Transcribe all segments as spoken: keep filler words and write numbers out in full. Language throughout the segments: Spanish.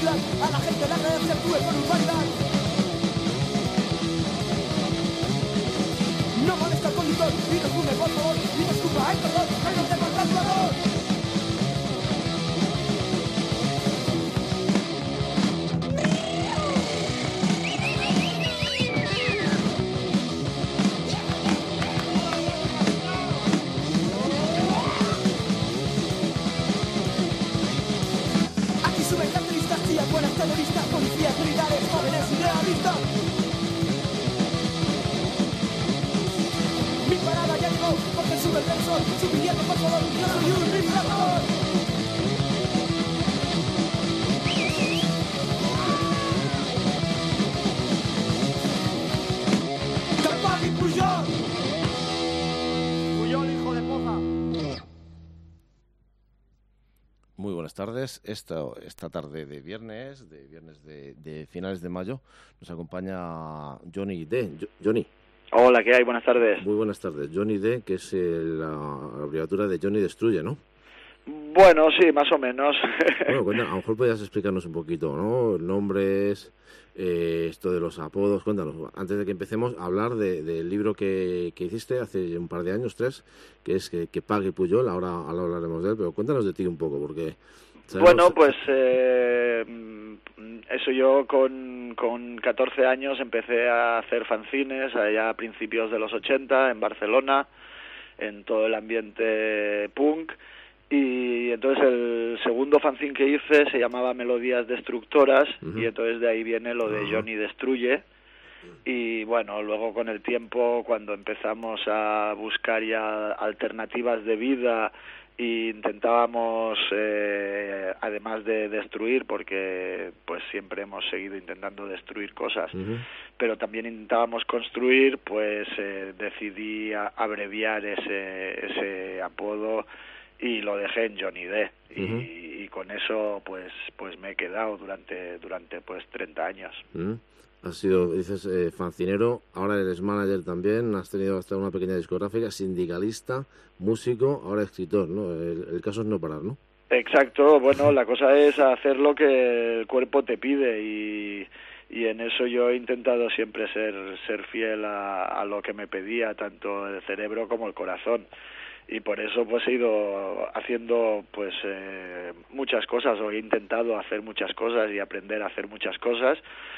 ciudad, a la gente le agradece actúe con urbanidad. No molesta al conductor y no fume, por favor, y no escupa, ay perdón, ay no tengo el calculador. Aquí suben carteristas, tías buenas terroristas, policías militares, jóvenes y realistas. Mi parada ya llegó, porque sube el verso, subiendo por favor, yo soy un riffrador. ¡Capaz y Pujol! ¡Pujol, hijo de poza! Muy buenas tardes. Esta, esta tarde de viernes, de viernes de, de finales de mayo, nos acompaña Johnny D. Jo- Johnny. Hola, ¿qué hay? Buenas tardes. Muy buenas tardes. Johnny D, que es el, la abreviatura de Johnny Destruye, ¿no? Bueno, sí, más o menos. Bueno, cuéntanos, a lo mejor podías explicarnos un poquito, ¿no? Nombres, eh, esto de los apodos, cuéntanos. Antes de que empecemos a hablar de, del libro que, que hiciste hace un par de años, tres, que es Que, que pague Pujol, ahora, ahora hablaremos de él, pero cuéntanos de ti un poco, porque... sabemos- Bueno, pues eh, eso yo con, con catorce años empecé a hacer fanzines allá a principios de los ochenta en Barcelona, en todo el ambiente punk, y entonces el segundo fanzine que hice se llamaba Melodías Destructoras, Ujú. y entonces de ahí viene lo de Ajá. Johnny Destruye. Y bueno, luego con el tiempo, cuando empezamos a buscar ya alternativas de vida e intentábamos, eh, además de destruir, porque pues siempre hemos seguido intentando destruir cosas, Ujú. pero también intentábamos construir, pues eh, decidí a- abreviar ese, ese apodo y lo dejé en Johnny D. Y, Ujú. y con eso pues pues me he quedado durante durante pues treinta años. Ujú. Has sido, dices, eh, fancinero, ahora eres manager también, has tenido hasta una pequeña discográfica, sindicalista, músico, ahora escritor, ¿no? El, el caso es no parar, ¿no? Exacto, bueno, la cosa es hacer lo que el cuerpo te pide y, y en eso yo he intentado siempre ser ser fiel a, a lo que me pedía, tanto el cerebro como el corazón. Y por eso pues he ido haciendo pues eh, muchas cosas, o he intentado hacer muchas cosas y aprender a hacer muchas cosas.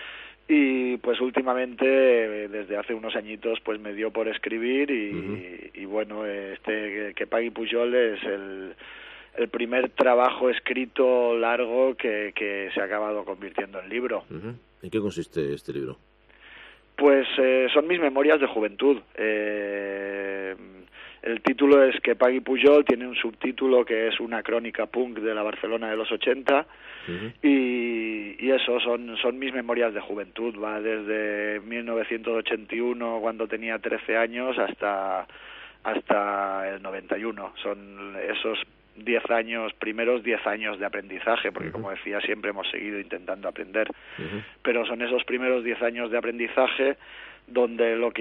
Y pues últimamente, eh, desde hace unos añitos, pues me dio por escribir y, Ujú. y bueno, este Que pague Pujol es el, el primer trabajo escrito largo que, que se ha acabado convirtiendo en libro. Ujú. ¿En qué consiste este libro? Pues eh, son mis memorias de juventud. Eh, el título es Que pague Pujol, tiene un subtítulo que es una crónica punk de la Barcelona de los ochenta. Ujú. Y, y eso, son, son mis memorias de juventud, va desde mil novecientos ochenta y uno, cuando tenía trece años, hasta, hasta el noventa y uno. Son esos diez años, primeros diez años de aprendizaje, porque Ujú. como decía, siempre hemos seguido intentando aprender. Ujú. Pero son esos primeros diez años de aprendizaje donde lo que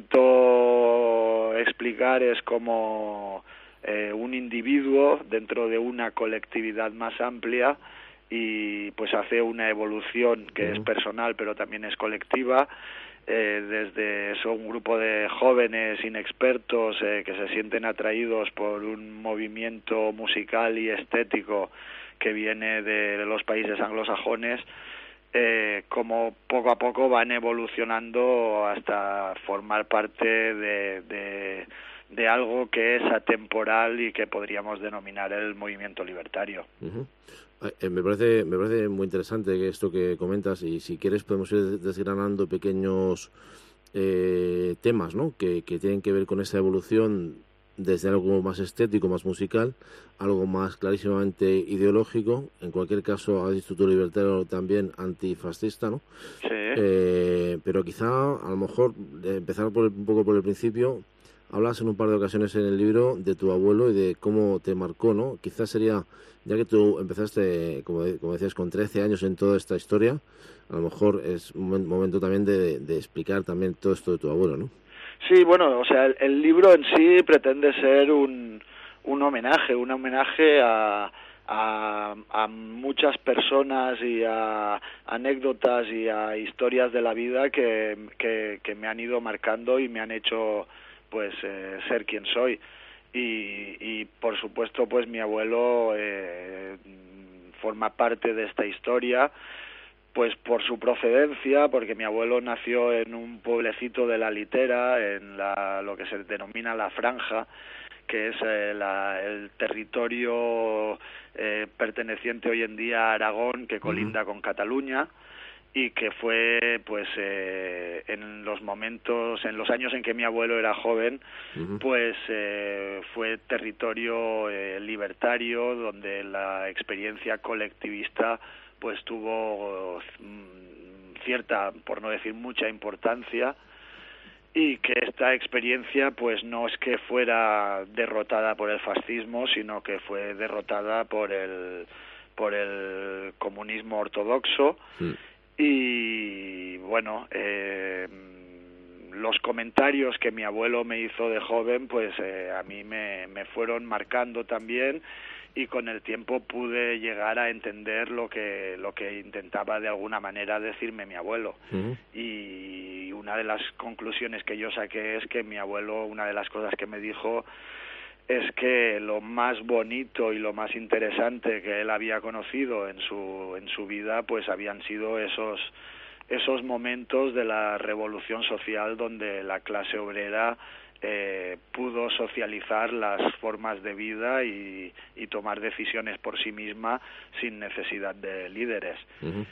intento explicar es cómo eh, un individuo dentro de una colectividad más amplia y pues hace una evolución que Ujú. es personal pero también es colectiva, eh, desde eso, un grupo de jóvenes inexpertos eh, que se sienten atraídos por un movimiento musical y estético que viene de los países anglosajones, eh, como poco a poco van evolucionando hasta formar parte de, de, de algo que es atemporal y que podríamos denominar el movimiento libertario. Ujú. Eh, Me parece, me parece muy interesante que esto que comentas, y si quieres podemos ir desgranando pequeños eh, temas, ¿no? que, que tienen que ver con esa evolución desde algo más estético, más musical, algo más clarísimamente ideológico, en cualquier caso has dicho tu libertario también antifascista, ¿no? Sí. Eh, pero quizá a lo mejor eh, empezar por el- un poco por el principio. Hablas en un par de ocasiones en el libro de tu abuelo y de cómo te marcó, ¿no? Quizás sería, ya que tú empezaste, como, de- como decías, con trece años en toda esta historia, a lo mejor es un momen- momento también de, de explicar también todo esto de tu abuelo, ¿no? Sí, bueno, o sea, el, el libro en sí pretende ser un, un homenaje, un homenaje a, a, a muchas personas y a anécdotas y a historias de la vida que, que, que me han ido marcando y me han hecho pues eh, ser quien soy. Y, y por supuesto pues mi abuelo eh, forma parte de esta historia, pues por su procedencia, porque mi abuelo nació en un pueblecito de la Litera, en la, lo que se denomina la Franja, que es eh, la, el territorio eh, perteneciente hoy en día a Aragón, que colinda uh-huh. con Cataluña, y que fue pues eh, en los momentos, en los años en que mi abuelo era joven, uh-huh. pues eh, fue territorio eh, libertario, donde la experiencia colectivista pues tuvo mm, cierta, por no decir mucha importancia, y que esta experiencia pues no es que fuera derrotada por el fascismo, sino que fue derrotada por el por el comunismo ortodoxo. Sí. Y bueno, eh, los comentarios que mi abuelo me hizo de joven pues eh, a mí me, me fueron marcando también, y con el tiempo pude llegar a entender lo que lo que intentaba de alguna manera decirme mi abuelo. Uh-huh. Y una de las conclusiones que yo saqué es que mi abuelo, una de las cosas que me dijo es que lo más bonito y lo más interesante que él había conocido en su en su vida pues habían sido esos esos momentos de la revolución social, donde la clase obrera Eh, pudo socializar las formas de vida y, y tomar decisiones por sí misma sin necesidad de líderes. Uh-huh.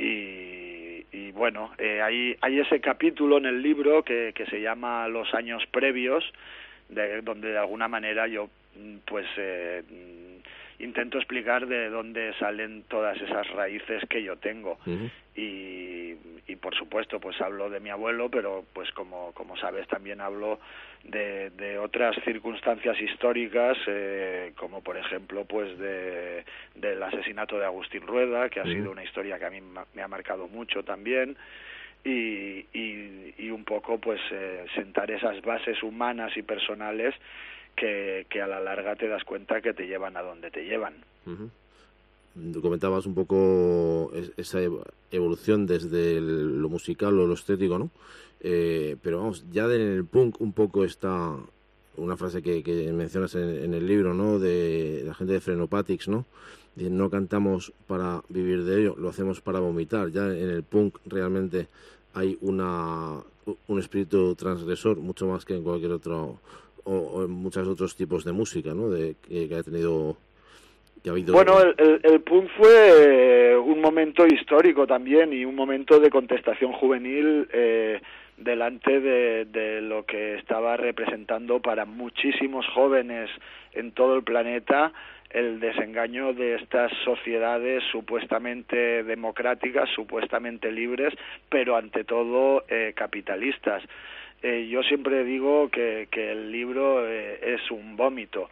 Y, y bueno, eh, hay, hay ese capítulo en el libro que, que se llama Los años previos, de, donde de alguna manera yo pues eh, intento explicar de dónde salen todas esas raíces que yo tengo. Uh-huh. y, y por supuesto pues hablo de mi abuelo, pero pues como, como sabes también hablo de, de otras circunstancias históricas, eh, como por ejemplo pues de del asesinato de Agustín Rueda, que ha uh-huh. sido una historia que a mí me ha marcado mucho también. Y, y, y un poco pues eh, sentar esas bases humanas y personales que, que a la larga te das cuenta que te llevan a donde te llevan. Uh-huh. Comentabas un poco esa evolución desde el, lo musical o lo estético, ¿no? Eh, pero vamos, ya en el punk un poco está una frase que, que mencionas en, en el libro, ¿no? De la gente de Frenopatics, ¿no? Dicen, no cantamos para vivir de ello, lo hacemos para vomitar. Ya en el punk realmente hay una un espíritu transgresor mucho más que en cualquier otro o, o en muchos otros tipos de música, ¿no? De que, que ha tenido que ha habido. Bueno, el, el, el punk fue un momento histórico también y un momento de contestación juvenil eh, delante de, de lo que estaba representando para muchísimos jóvenes en todo el planeta el desengaño de estas sociedades supuestamente democráticas, supuestamente libres, pero ante todo eh, capitalistas. Eh, yo siempre digo que, que el libro eh, es un vómito,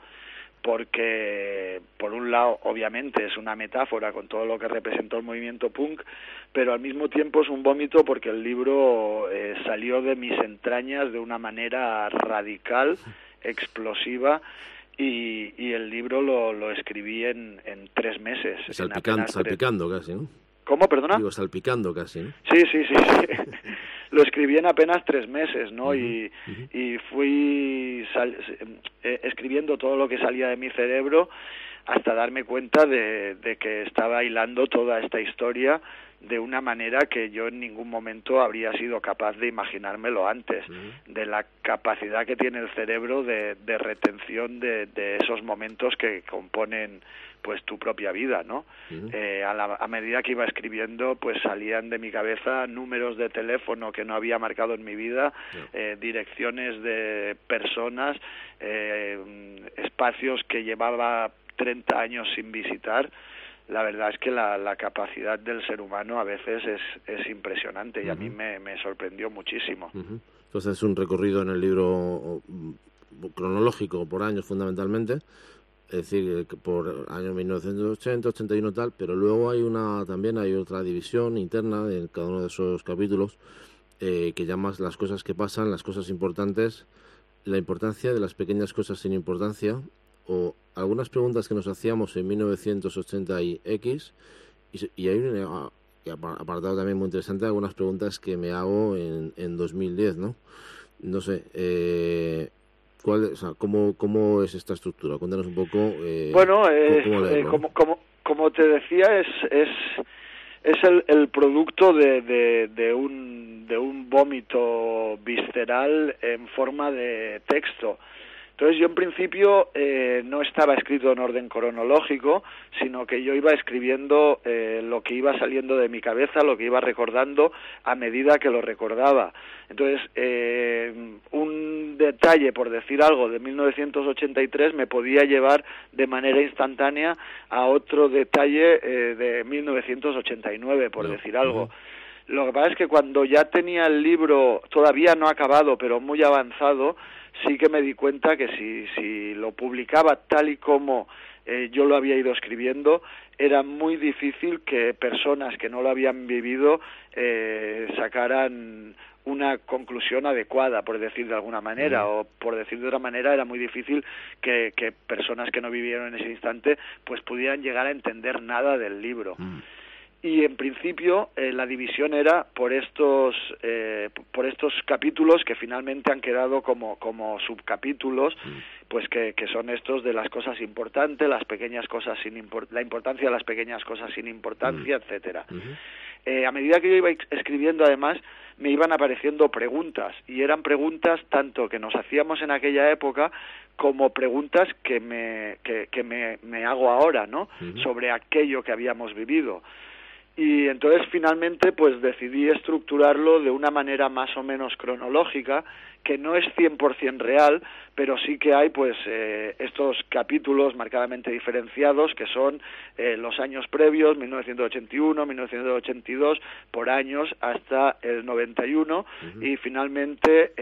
porque por un lado obviamente es una metáfora con todo lo que representó el movimiento punk, pero al mismo tiempo es un vómito porque el libro eh, salió de mis entrañas de una manera radical, explosiva, y, y el libro lo, lo escribí en, en tres meses. Salpicando, salpicando tres... casi, ¿no? ¿Cómo, perdona? Digo, salpicando casi, ¿no? Sí, sí, sí, sí. Lo escribí en apenas tres meses, ¿no? Uh-huh, y, uh-huh. y fui sal, eh, escribiendo todo lo que salía de mi cerebro hasta darme cuenta de, de que estaba hilando toda esta historia de una manera que yo en ningún momento habría sido capaz de imaginármelo antes, uh-huh. de la capacidad que tiene el cerebro de, de retención de, de esos momentos que componen pues tu propia vida, ¿no? Uh-huh. Eh, a, la, a medida que iba escribiendo, pues salían de mi cabeza números de teléfono que no había marcado en mi vida, uh-huh. eh, direcciones de personas, eh, espacios que llevaba treinta años sin visitar. La verdad es que la, la capacidad del ser humano a veces es, es impresionante y uh-huh. a mí me, me sorprendió muchísimo. Uh-huh. Entonces es un recorrido en el libro cronológico por años fundamentalmente, es decir, por año mil novecientos ochenta, ochenta y uno tal, pero luego hay una también hay otra división interna en cada uno de esos capítulos eh, que llamas las cosas que pasan, las cosas importantes, la importancia de las pequeñas cosas sin importancia, o algunas preguntas que nos hacíamos en mil novecientos ochenta y X, y, y hay un apartado también muy interesante, algunas preguntas que me hago en, en dos mil diez, ¿no? No sé, eh, ¿cuál, o sea, cómo, ¿cómo es esta estructura? Cuéntanos un poco. Eh, bueno, eh, cómo, cómo leerlo, eh, ¿no? como, como, como te decía, es... es es el, el producto de, de, de un de un vómito visceral en forma de texto. Entonces yo en principio eh, no estaba escrito en orden cronológico, sino que yo iba escribiendo eh, lo que iba saliendo de mi cabeza, lo que iba recordando a medida que lo recordaba. Entonces eh, un detalle, por decir algo, de mil novecientos ochenta y tres me podía llevar de manera instantánea a otro detalle eh, de mil novecientos ochenta y nueve, por no. decir algo. Uh-huh. Lo que pasa es que cuando ya tenía el libro todavía no acabado, pero muy avanzado, sí que me di cuenta que si, si lo publicaba tal y como eh, yo lo había ido escribiendo, era muy difícil que personas que no lo habían vivido eh, sacaran una conclusión adecuada, por decir de alguna manera, mm. o por decir de otra manera, era muy difícil que, que personas que no vivieron en ese instante pues pudieran llegar a entender nada del libro. Mm. Y en principio eh, la división era por estos eh, por estos capítulos que finalmente han quedado como como subcapítulos, pues que, que son estos de las cosas importantes, las pequeñas cosas sin import- la importancia de las pequeñas cosas sin importancia, uh-huh. etcétera. Uh-huh. Eh, a medida que yo iba escribiendo, además, me iban apareciendo preguntas, y eran preguntas tanto que nos hacíamos en aquella época como preguntas que me que, que me, me hago ahora, ¿no? Uh-huh. Sobre aquello que habíamos vivido. Y entonces finalmente pues decidí estructurarlo de una manera más o menos cronológica, que no es cien por ciento real, pero sí que hay pues eh, estos capítulos marcadamente diferenciados, que son eh, los años previos, mil novecientos ochenta y uno, mil novecientos ochenta y dos, por años hasta el noventa y uno, uh-huh. y finalmente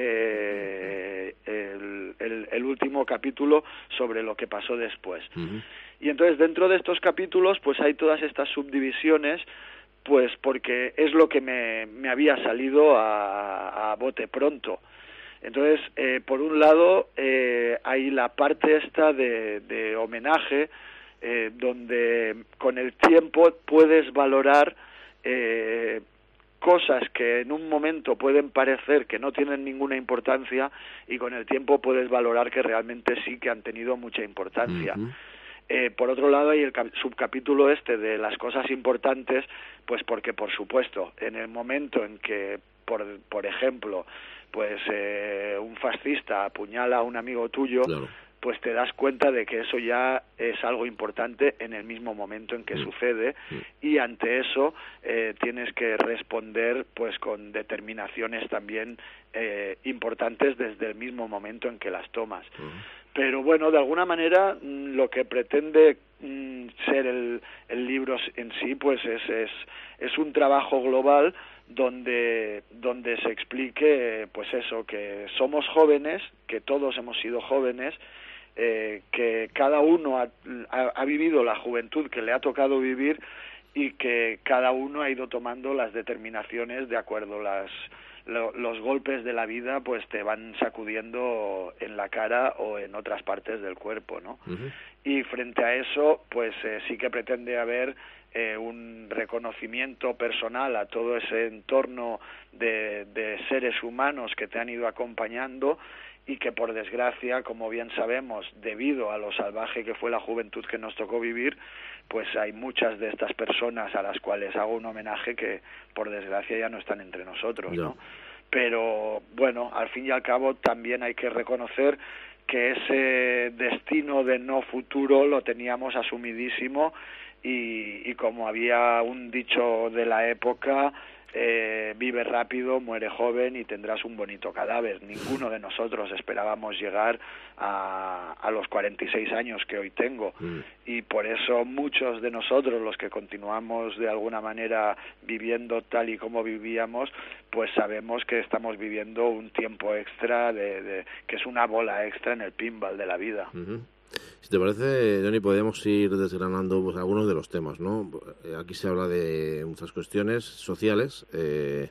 eh, el, el, el último capítulo sobre lo que pasó después. Uh-huh. Y entonces dentro de estos capítulos pues hay todas estas subdivisiones, pues porque es lo que me, me había salido a, a bote pronto. Entonces, eh, por un lado, eh, hay la parte esta de, de homenaje, eh, donde con el tiempo puedes valorar eh, cosas que en un momento pueden parecer que no tienen ninguna importancia, y con el tiempo puedes valorar que realmente sí que han tenido mucha importancia. Uh-huh. Eh, por otro lado hay el cap- subcapítulo este de las cosas importantes, pues porque por supuesto en el momento en que, por, por ejemplo, pues eh, un fascista apuñala a un amigo tuyo, claro, pues te das cuenta de que eso ya es algo importante en el mismo momento en que mm. sucede, mm. y ante eso eh, tienes que responder pues con determinaciones también eh, importantes desde el mismo momento en que las tomas. Mm. Pero bueno, de alguna manera lo que pretende mm, ser el, el libro en sí pues es, es, es un trabajo global donde donde se explique pues eso, que somos jóvenes, que todos hemos sido jóvenes, eh, que cada uno ha, ha, ha vivido la juventud que le ha tocado vivir, y que cada uno ha ido tomando las determinaciones de acuerdo las Lo, los golpes de la vida pues te van sacudiendo en la cara o en otras partes del cuerpo, ¿no? Uh-huh. Y frente a eso pues eh, sí que pretende haber eh, un reconocimiento personal a todo ese entorno de, de seres humanos que te han ido acompañando, y que por desgracia, como bien sabemos, debido a lo salvaje que fue la juventud que nos tocó vivir, pues hay muchas de estas personas a las cuales hago un homenaje que por desgracia ya no están entre nosotros, ¿no? Pero bueno, al fin y al cabo también hay que reconocer que ese destino de no futuro lo teníamos asumidísimo, y, y como había un dicho de la época, eh, vive rápido, muere joven y tendrás un bonito cadáver. Ninguno de nosotros esperábamos llegar a, a los cuarenta y seis años que hoy tengo, mm. y por eso muchos de nosotros, los que continuamos de alguna manera viviendo tal y como vivíamos, pues sabemos que estamos viviendo un tiempo extra, de, de que es una bola extra en el pinball de la vida. Uh-huh. Si te parece, Johnny, podemos ir desgranando pues, algunos de los temas, ¿no? Aquí se habla de muchas cuestiones sociales, eh,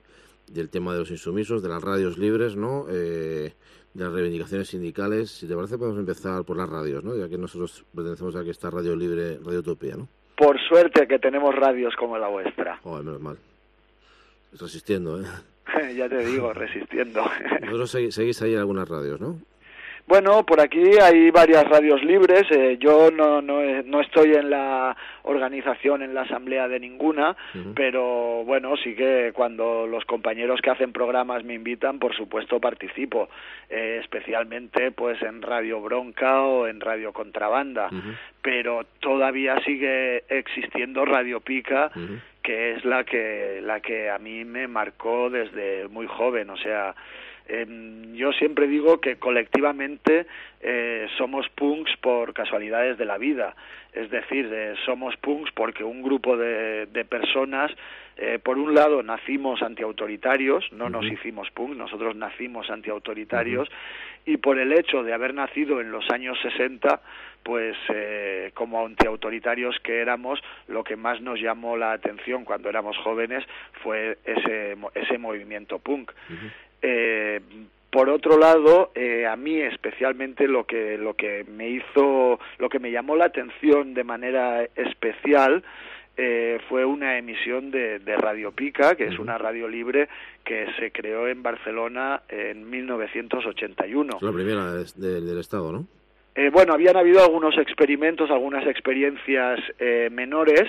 del tema de los insumisos, de las radios libres, ¿no? Eh, de las reivindicaciones sindicales. Si te parece, podemos empezar por las radios, ¿no? Ya que nosotros pertenecemos a que está Radio Libre, Radio Utopía, ¿no? Por suerte que tenemos radios como la vuestra. Joder, menos mal. Resistiendo, ¿eh? Ya te digo, resistiendo. Vosotros segui- seguís ahí en algunas radios, ¿no? Bueno, por aquí hay varias radios libres. Eh, yo no, no no estoy en la organización, en la asamblea de ninguna, uh-huh. pero bueno, sí que cuando los compañeros que hacen programas me invitan, por supuesto participo, eh, especialmente pues en Radio Bronca o en Radio Contrabanda, uh-huh. pero todavía sigue existiendo Radio Pica, uh-huh. que es la que la que a mí me marcó desde muy joven, o sea, Eh, yo siempre digo que colectivamente eh, somos punks por casualidades de la vida, es decir, eh, somos punks porque un grupo de, de personas, eh, por un lado nacimos antiautoritarios, no uh-huh. nos hicimos punks, nosotros nacimos antiautoritarios, uh-huh. y por el hecho de haber nacido en los años sesenta, pues eh, como antiautoritarios que éramos, lo que más nos llamó la atención cuando éramos jóvenes fue ese, ese movimiento punk. Uh-huh. Eh, por otro lado, eh, a mí especialmente lo que lo que me hizo, lo que me llamó la atención de manera especial eh, fue una emisión de, de Radio Pica, que es una radio libre que se creó en Barcelona en mil novecientos ochenta y uno. Es la primera de, de, del Estado, ¿no? Eh, bueno, habían habido algunos experimentos, algunas experiencias eh, menores.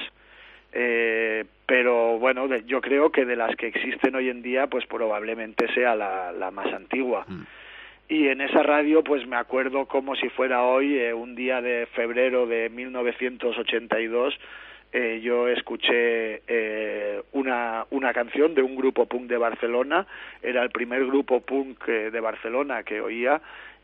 Eh, pero bueno, de, yo creo que de las que existen hoy en día, pues probablemente sea la, la más antigua. Mm. Y en esa radio, pues me acuerdo como si fuera hoy, eh, un día de febrero de mil novecientos ochenta y dos, eh, yo escuché eh, una, una canción de un grupo punk de Barcelona, era el primer grupo punk eh, de Barcelona que oía,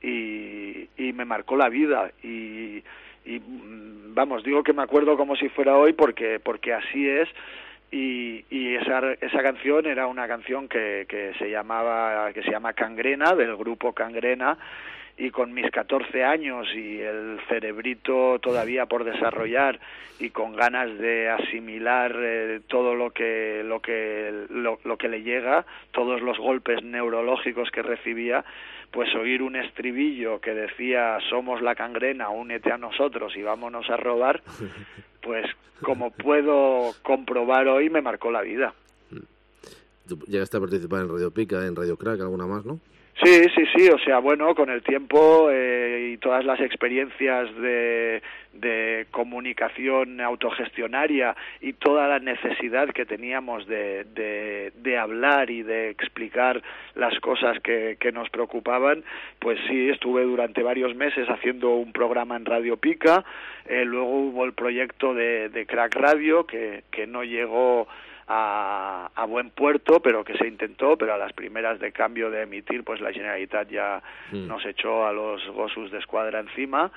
y, y me marcó la vida, y... y vamos, digo que me acuerdo como si fuera hoy porque porque así es, y, y esa esa canción era una canción que, que se llamaba que se llama Cangrena, del grupo Cangrena, y con mis catorce años y el cerebrito todavía por desarrollar y con ganas de asimilar eh, todo lo que lo que lo, lo que le llega, todos los golpes neurológicos que recibía, pues oír un estribillo que decía somos la Cangrena, únete a nosotros y vámonos a robar, pues como puedo comprobar hoy me marcó la vida. ¿Tú llegaste a participar en Radio Pica, en Radio Crack, alguna más, no? Sí, sí, sí, o sea, bueno, con el tiempo eh, y todas las experiencias de, de comunicación autogestionaria y toda la necesidad que teníamos de, de, de hablar y de explicar las cosas que, que nos preocupaban, pues sí, estuve durante varios meses haciendo un programa en Radio Pica, eh, luego hubo el proyecto de, de Crack Radio, que, que no llegó A, a buen puerto, pero que se intentó, pero a las primeras de cambio de emitir, pues la Generalitat ya mm. nos echó a los Gossos de Escuadra encima,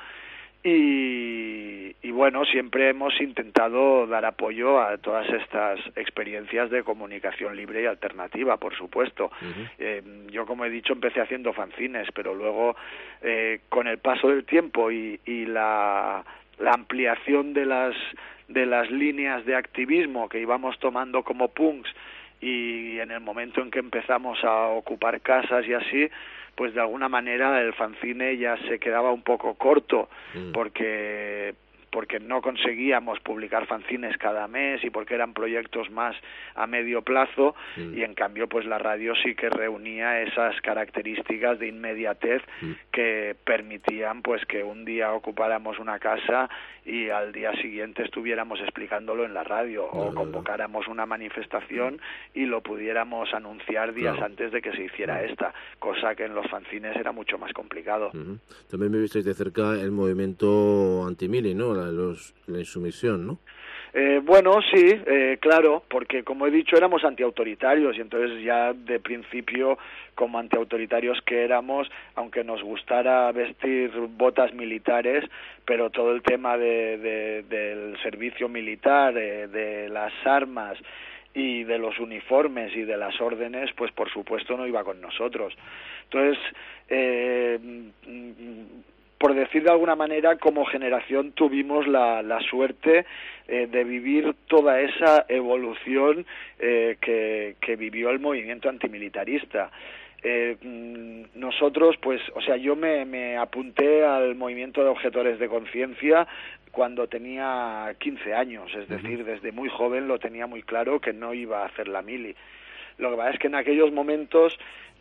y, y bueno, siempre hemos intentado dar apoyo a todas estas experiencias de comunicación libre y alternativa, por supuesto. Uh-huh. Eh, yo, como he dicho, empecé haciendo fanzines, pero luego, eh, con el paso del tiempo y, y la, la ampliación de las de las líneas de activismo que íbamos tomando como punks, y en el momento en que empezamos a ocupar casas y así, pues de alguna manera el fanzine ya se quedaba un poco corto, mm. porque porque no conseguíamos publicar fanzines cada mes y porque eran proyectos más a medio plazo, mm. y en cambio pues la radio sí que reunía esas características de inmediatez mm. que permitían pues que un día ocupáramos una casa y al día siguiente estuviéramos explicándolo en la radio, no, o convocáramos una manifestación mm. y lo pudiéramos anunciar días claro. antes de que se hiciera mm. esta, cosa que en los fanzines era mucho más complicado. Mm-hmm. También me visteis de cerca el movimiento anti-mili, ¿no? La, los, la insumisión, ¿no? Eh, bueno, sí, eh, claro, porque como he dicho éramos antiautoritarios y entonces ya de principio, como antiautoritarios que éramos, aunque nos gustara vestir botas militares, pero todo el tema de, de, del servicio militar, de, de las armas y de los uniformes y de las órdenes, pues por supuesto no iba con nosotros. Entonces, eh, por decir de alguna manera, como generación tuvimos la, la suerte eh, de vivir toda esa evolución eh, que, que vivió el movimiento antimilitarista. Eh, nosotros, pues, o sea, yo me, me apunté al movimiento de objetores de conciencia cuando tenía quince años, es decir, desde muy joven lo tenía muy claro que no iba a hacer la mili. Lo que pasa es que en aquellos momentos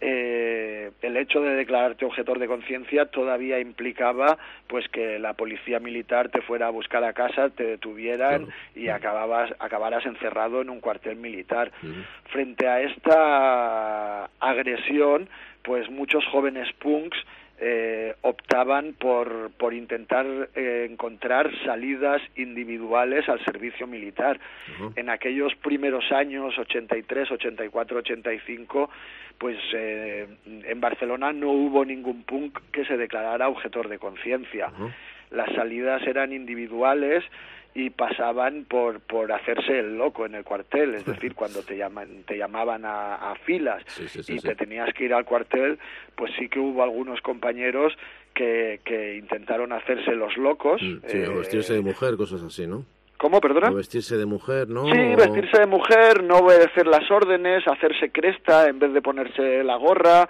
eh, el hecho de declararte objetor de conciencia todavía implicaba pues que la policía militar te fuera a buscar a casa, te detuvieran claro. y acababas, acabaras encerrado en un cuartel militar. Uh-huh. Frente a esta agresión, pues muchos jóvenes punks Eh, optaban por, por intentar eh, encontrar salidas individuales al servicio militar. Uh-huh. En aquellos primeros años, ochenta y tres, ochenta y cuatro, ochenta y cinco, pues eh, en Barcelona no hubo ningún punk que se declarara objetor de conciencia. Uh-huh. Las salidas eran individuales y pasaban por por hacerse el loco en el cuartel, es decir, cuando te llaman te llamaban a, a filas sí, sí, sí, y sí. te tenías que ir al cuartel, pues sí que hubo algunos compañeros que, que intentaron hacerse los locos. Sí, eh, vestirse de mujer, cosas así, ¿no? ¿Cómo, perdona? O vestirse de mujer, ¿no? Sí, vestirse de mujer, no obedecer las órdenes, hacerse cresta en vez de ponerse la gorra,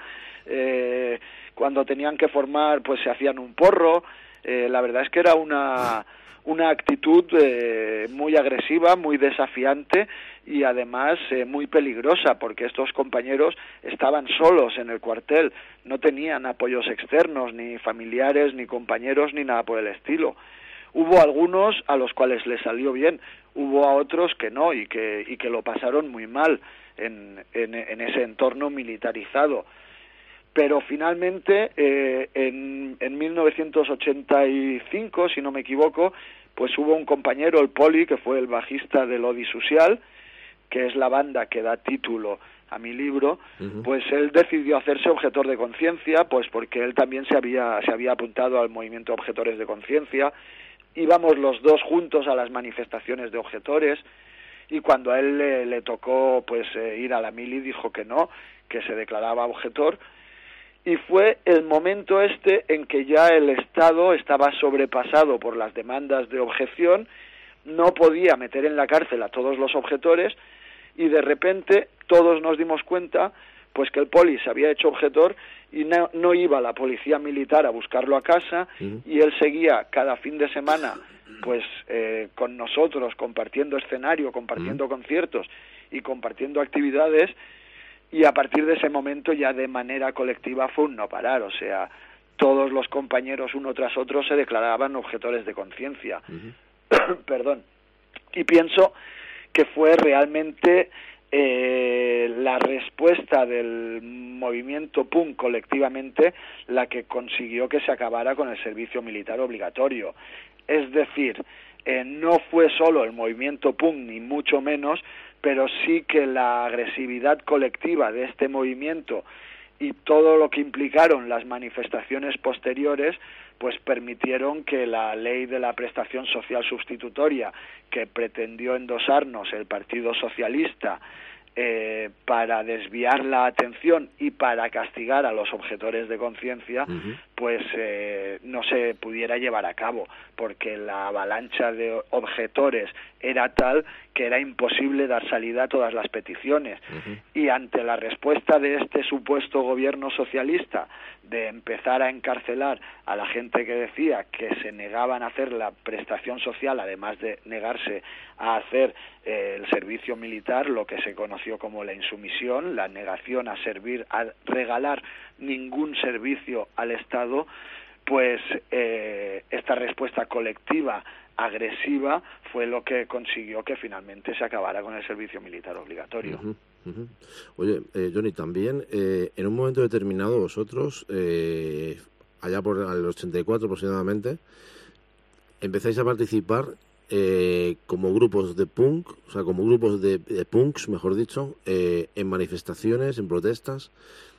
eh, cuando tenían que formar, pues se hacían un porro. Eh, la verdad es que era una... una actitud eh, muy agresiva, muy desafiante y además eh, muy peligrosa, porque estos compañeros estaban solos en el cuartel, no tenían apoyos externos, ni familiares, ni compañeros, ni nada por el estilo. Hubo algunos a los cuales les salió bien, hubo a otros que no y que, y que lo pasaron muy mal en, en, en ese entorno militarizado. Pero finalmente, eh, en, en mil novecientos ochenta y cinco, si no me equivoco, pues hubo un compañero, el Poli, que fue el bajista de Lodi Social, que es la banda que da título a mi libro, uh-huh. pues él decidió hacerse objetor de conciencia, pues porque él también se había, se había apuntado al movimiento de objetores de conciencia. Íbamos los dos juntos a las manifestaciones de objetores, y cuando a él le, le tocó pues eh, ir a la mili, dijo que no, que se declaraba objetor. Y fue el momento este en que ya el Estado estaba sobrepasado por las demandas de objeción, no podía meter en la cárcel a todos los objetores y de repente todos nos dimos cuenta pues que el Poli se había hecho objetor y no, no iba la policía militar a buscarlo a casa uh-huh. y él seguía cada fin de semana pues eh, con nosotros compartiendo escenario, compartiendo uh-huh. conciertos y compartiendo actividades. Y a partir de ese momento ya de manera colectiva fue un no parar, o sea, todos los compañeros uno tras otro se declaraban objetores de conciencia. Uh-huh. Perdón. Y pienso que fue realmente eh, la respuesta del movimiento punk colectivamente la que consiguió que se acabara con el servicio militar obligatorio. Es decir, eh, no fue solo el movimiento punk, ni mucho menos, pero sí que la agresividad colectiva de este movimiento y todo lo que implicaron las manifestaciones posteriores, pues permitieron que la ley de la prestación social sustitutoria que pretendió endosarnos el Partido Socialista eh, para desviar la atención y para castigar a los objetores de conciencia, uh-huh. pues eh, no se pudiera llevar a cabo, porque la avalancha de objetores era tal que era imposible dar salida a todas las peticiones. Uh-huh. Y ante la respuesta de este supuesto gobierno socialista de empezar a encarcelar a la gente que decía que se negaban a hacer la prestación social, además de negarse a hacer eh, el servicio militar, lo que se conoció como la insumisión, la negación a servir, a regalar ningún servicio al Estado, pues eh, esta respuesta colectiva agresiva fue lo que consiguió que finalmente se acabara con el servicio militar obligatorio. Uh-huh, uh-huh. Oye, eh, Johnny, también eh, en un momento determinado vosotros, eh, allá por el ochenta y cuatro aproximadamente, empezáis a participar eh, como grupos de punk, o sea, como grupos de, de punks, mejor dicho, eh, en manifestaciones, en protestas.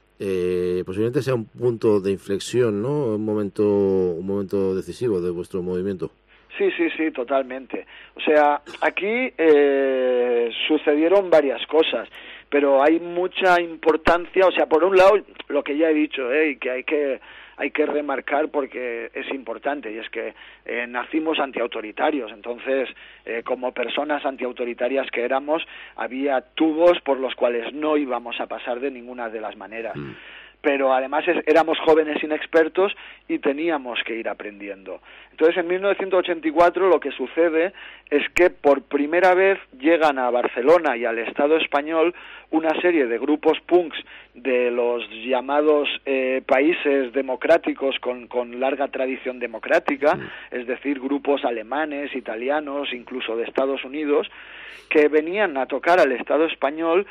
Eh, posiblemente sea un punto de inflexión, ¿no? Un momento, un momento decisivo de vuestro movimiento. Sí, sí, sí, totalmente. O sea, aquí eh, sucedieron varias cosas, pero hay mucha importancia. O sea, por un lado, lo que ya he dicho, ¿eh? Y que hay que hay que remarcar porque es importante, y es que eh, nacimos antiautoritarios, entonces eh, como personas antiautoritarias que éramos, había tubos por los cuales no íbamos a pasar de ninguna de las maneras. Mm. Pero además es, éramos jóvenes inexpertos y teníamos que ir aprendiendo. Entonces, en mil novecientos ochenta y cuatro lo que sucede es que por primera vez llegan a Barcelona y al Estado español una serie de grupos punks de los llamados eh, países democráticos con, con larga tradición democrática, sí. Es decir, grupos alemanes, italianos, incluso de Estados Unidos, que venían a tocar al Estado español,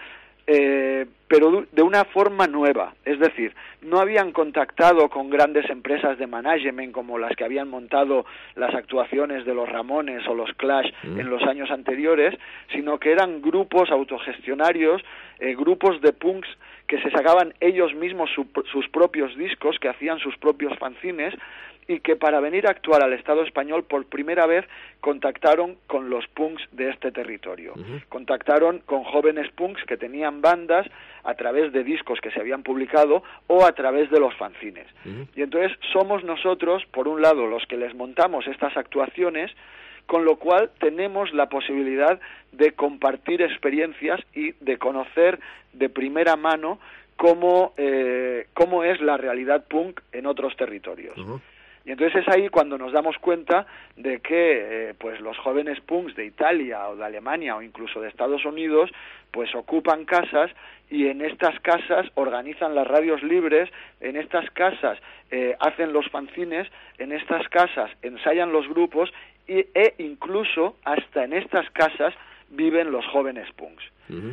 Eh, pero de una forma nueva, es decir, no habían contactado con grandes empresas de management como las que habían montado las actuaciones de los Ramones o los Clash mm. en los años anteriores, sino que eran grupos autogestionarios, eh, grupos de punks que se sacaban ellos mismos su, sus propios discos, que hacían sus propios fanzines, y que para venir a actuar al Estado español por primera vez contactaron con los punks de este territorio. Uh-huh. Contactaron con jóvenes punks que tenían bandas a través de discos que se habían publicado o a través de los fanzines. Uh-huh. Y entonces somos nosotros, por un lado, los que les montamos estas actuaciones, con lo cual tenemos la posibilidad de compartir experiencias y de conocer de primera mano cómo, eh, cómo es la realidad punk en otros territorios. Uh-huh. Y entonces es ahí cuando nos damos cuenta de que eh, pues los jóvenes punks de Italia o de Alemania o incluso de Estados Unidos pues ocupan casas y en estas casas organizan las radios libres, en estas casas eh, hacen los fanzines, en estas casas ensayan los grupos y, e incluso hasta en estas casas viven los jóvenes punks. Uh-huh.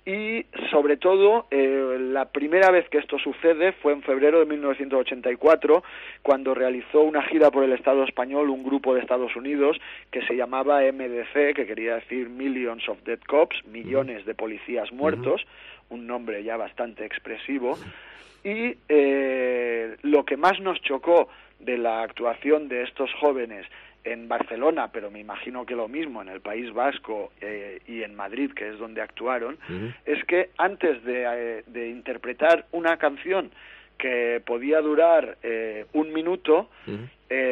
Y sobre todo, eh, la primera vez que esto sucede fue en febrero de mil novecientos ochenta y cuatro, cuando realizó una gira por el Estado español un grupo de Estados Unidos que se llamaba M D C, que quería decir Millions of Dead Cops, millones de policías muertos, uh-huh. un nombre ya bastante expresivo, y eh, lo que más nos chocó de la actuación de estos jóvenes en Barcelona, pero me imagino que lo mismo en el País Vasco eh, y en Madrid, que es donde actuaron, uh-huh. es que antes de, eh, de interpretar una canción que podía durar eh, un minuto, uh-huh.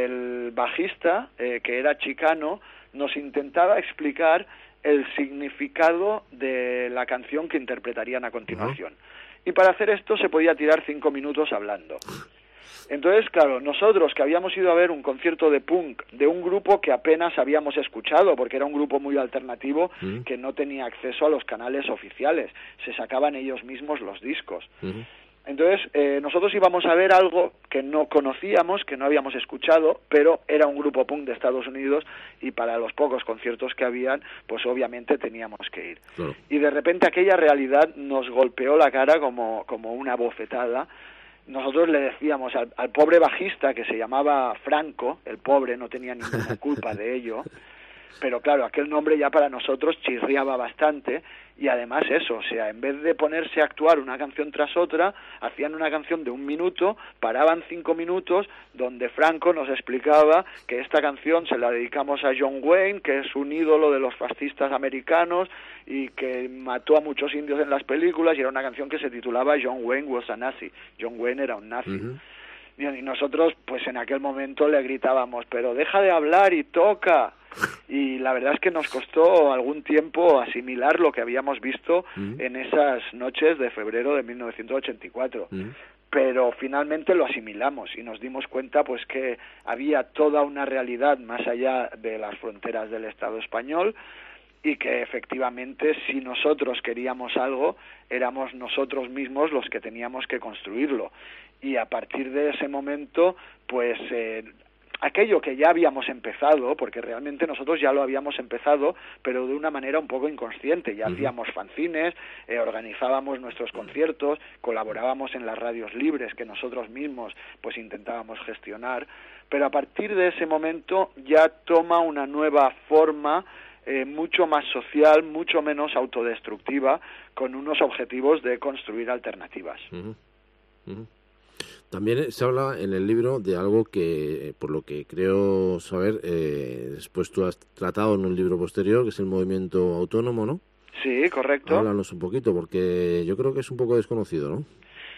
el bajista, eh, que era chicano, nos intentaba explicar el significado de la canción que interpretarían a continuación. Uh-huh. Y para hacer esto se podía tirar cinco minutos hablando. Entonces, claro, nosotros que habíamos ido a ver un concierto de punk de un grupo que apenas habíamos escuchado, porque era un grupo muy alternativo uh-huh. que no tenía acceso a los canales oficiales, se sacaban ellos mismos los discos. Uh-huh. Entonces, eh, nosotros íbamos a ver algo que no conocíamos, que no habíamos escuchado, pero era un grupo punk de Estados Unidos y para los pocos conciertos que habían, pues obviamente teníamos que ir. Uh-huh. Y de repente aquella realidad nos golpeó la cara como, como una bofetada. Nosotros le decíamos al, al pobre bajista, que se llamaba Franco, el pobre no tenía ninguna culpa de ello, pero claro, aquel nombre ya para nosotros chirriaba bastante, y además eso, o sea, en vez de ponerse a actuar una canción tras otra, hacían una canción de un minuto, paraban cinco minutos, donde Franco nos explicaba que esta canción se la dedicamos a John Wayne, que es un ídolo de los fascistas americanos, y que mató a muchos indios en las películas, y era una canción que se titulaba John Wayne was a Nazi, John Wayne era un nazi. Uh-huh. Y nosotros, pues en aquel momento le gritábamos, pero deja de hablar y toca. Y la verdad es que nos costó algún tiempo asimilar lo que habíamos visto uh-huh. en esas noches de febrero de mil novecientos ochenta y cuatro. Uh-huh. Pero finalmente lo asimilamos y nos dimos cuenta pues que había toda una realidad más allá de las fronteras del Estado español, y que efectivamente si nosotros queríamos algo, éramos nosotros mismos los que teníamos que construirlo. Y a partir de ese momento, pues eh, aquello que ya habíamos empezado, porque realmente nosotros ya lo habíamos empezado, pero de una manera un poco inconsciente, ya uh-huh. hacíamos fanzines, eh, organizábamos nuestros conciertos, colaborábamos en las radios libres que nosotros mismos pues intentábamos gestionar, pero a partir de ese momento ya toma una nueva forma, Eh, mucho más social, mucho menos autodestructiva, con unos objetivos de construir alternativas. Uh-huh. Uh-huh. También se habla en el libro de algo que, por lo que creo saber, eh, después tú has tratado en un libro posterior, que es el movimiento autónomo, ¿no? Sí, correcto. Háblanos un poquito, porque yo creo que es un poco desconocido, ¿no?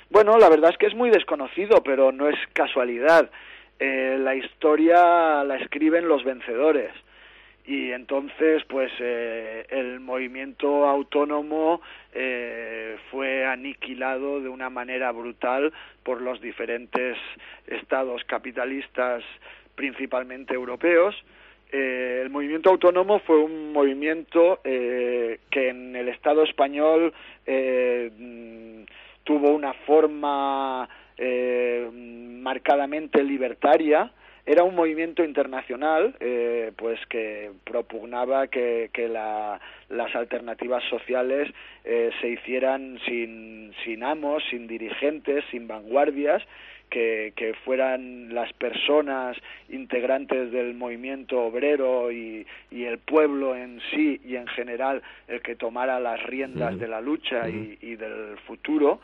Bueno, la verdad es que es muy desconocido, pero no es casualidad. Eh, la historia la escriben los vencedores. Y entonces, pues, eh, el movimiento autónomo eh, fue aniquilado de una manera brutal por los diferentes estados capitalistas, principalmente europeos. Eh, el movimiento autónomo fue un movimiento eh, que en el Estado español eh, tuvo una forma eh, marcadamente libertaria. Era un movimiento internacional, eh, pues que propugnaba que, que la, las alternativas sociales eh, se hicieran sin, sin amos, sin dirigentes, sin vanguardias, que, que fueran las personas integrantes del movimiento obrero y, y el pueblo en sí y en general el que tomara las riendas de la lucha y, y del futuro.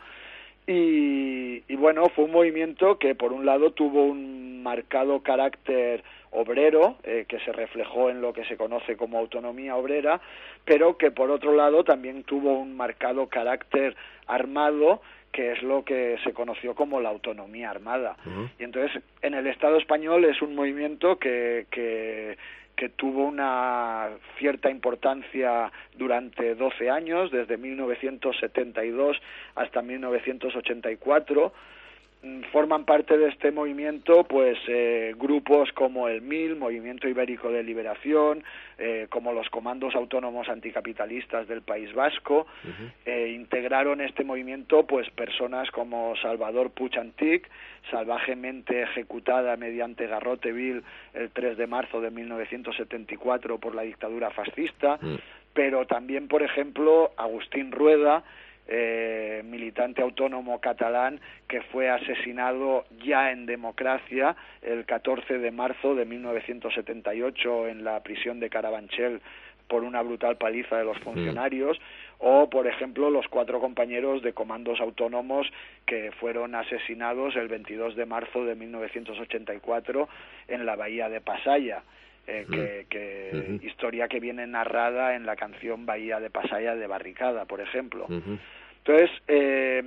Y, y bueno, fue un movimiento que por un lado tuvo un marcado carácter obrero, eh, que se reflejó en lo que se conoce como autonomía obrera, pero que por otro lado también tuvo un marcado carácter armado, que es lo que se conoció como la autonomía armada. Uh-huh. Y entonces en el Estado español es un movimiento que, que que tuvo una cierta importancia durante doce años, desde mil novecientos setenta y dos hasta mil novecientos ochenta y cuatro. Forman parte de este movimiento pues eh, grupos como el M I L, Movimiento Ibérico de Liberación, eh, como los Comandos Autónomos Anticapitalistas del País Vasco. Uh-huh. eh, integraron este movimiento pues personas como Salvador Puig Antich, salvajemente ejecutada mediante garrote vil el tres de marzo de mil novecientos setenta y cuatro por la dictadura fascista, uh-huh. pero también, por ejemplo, Agustín Rueda, Eh, militante autónomo catalán, que fue asesinado ya en democracia el catorce de marzo de mil novecientos setenta y ocho en la prisión de Carabanchel por una brutal paliza de los funcionarios, mm. o por ejemplo los cuatro compañeros de comandos autónomos que fueron asesinados el veintidós de marzo de mil novecientos ochenta y cuatro en la bahía de Pasaya. Eh, que, que uh-huh. historia que viene narrada en la canción Bahía de Pasaya de Barricada, por ejemplo. Uh-huh. Entonces, eh,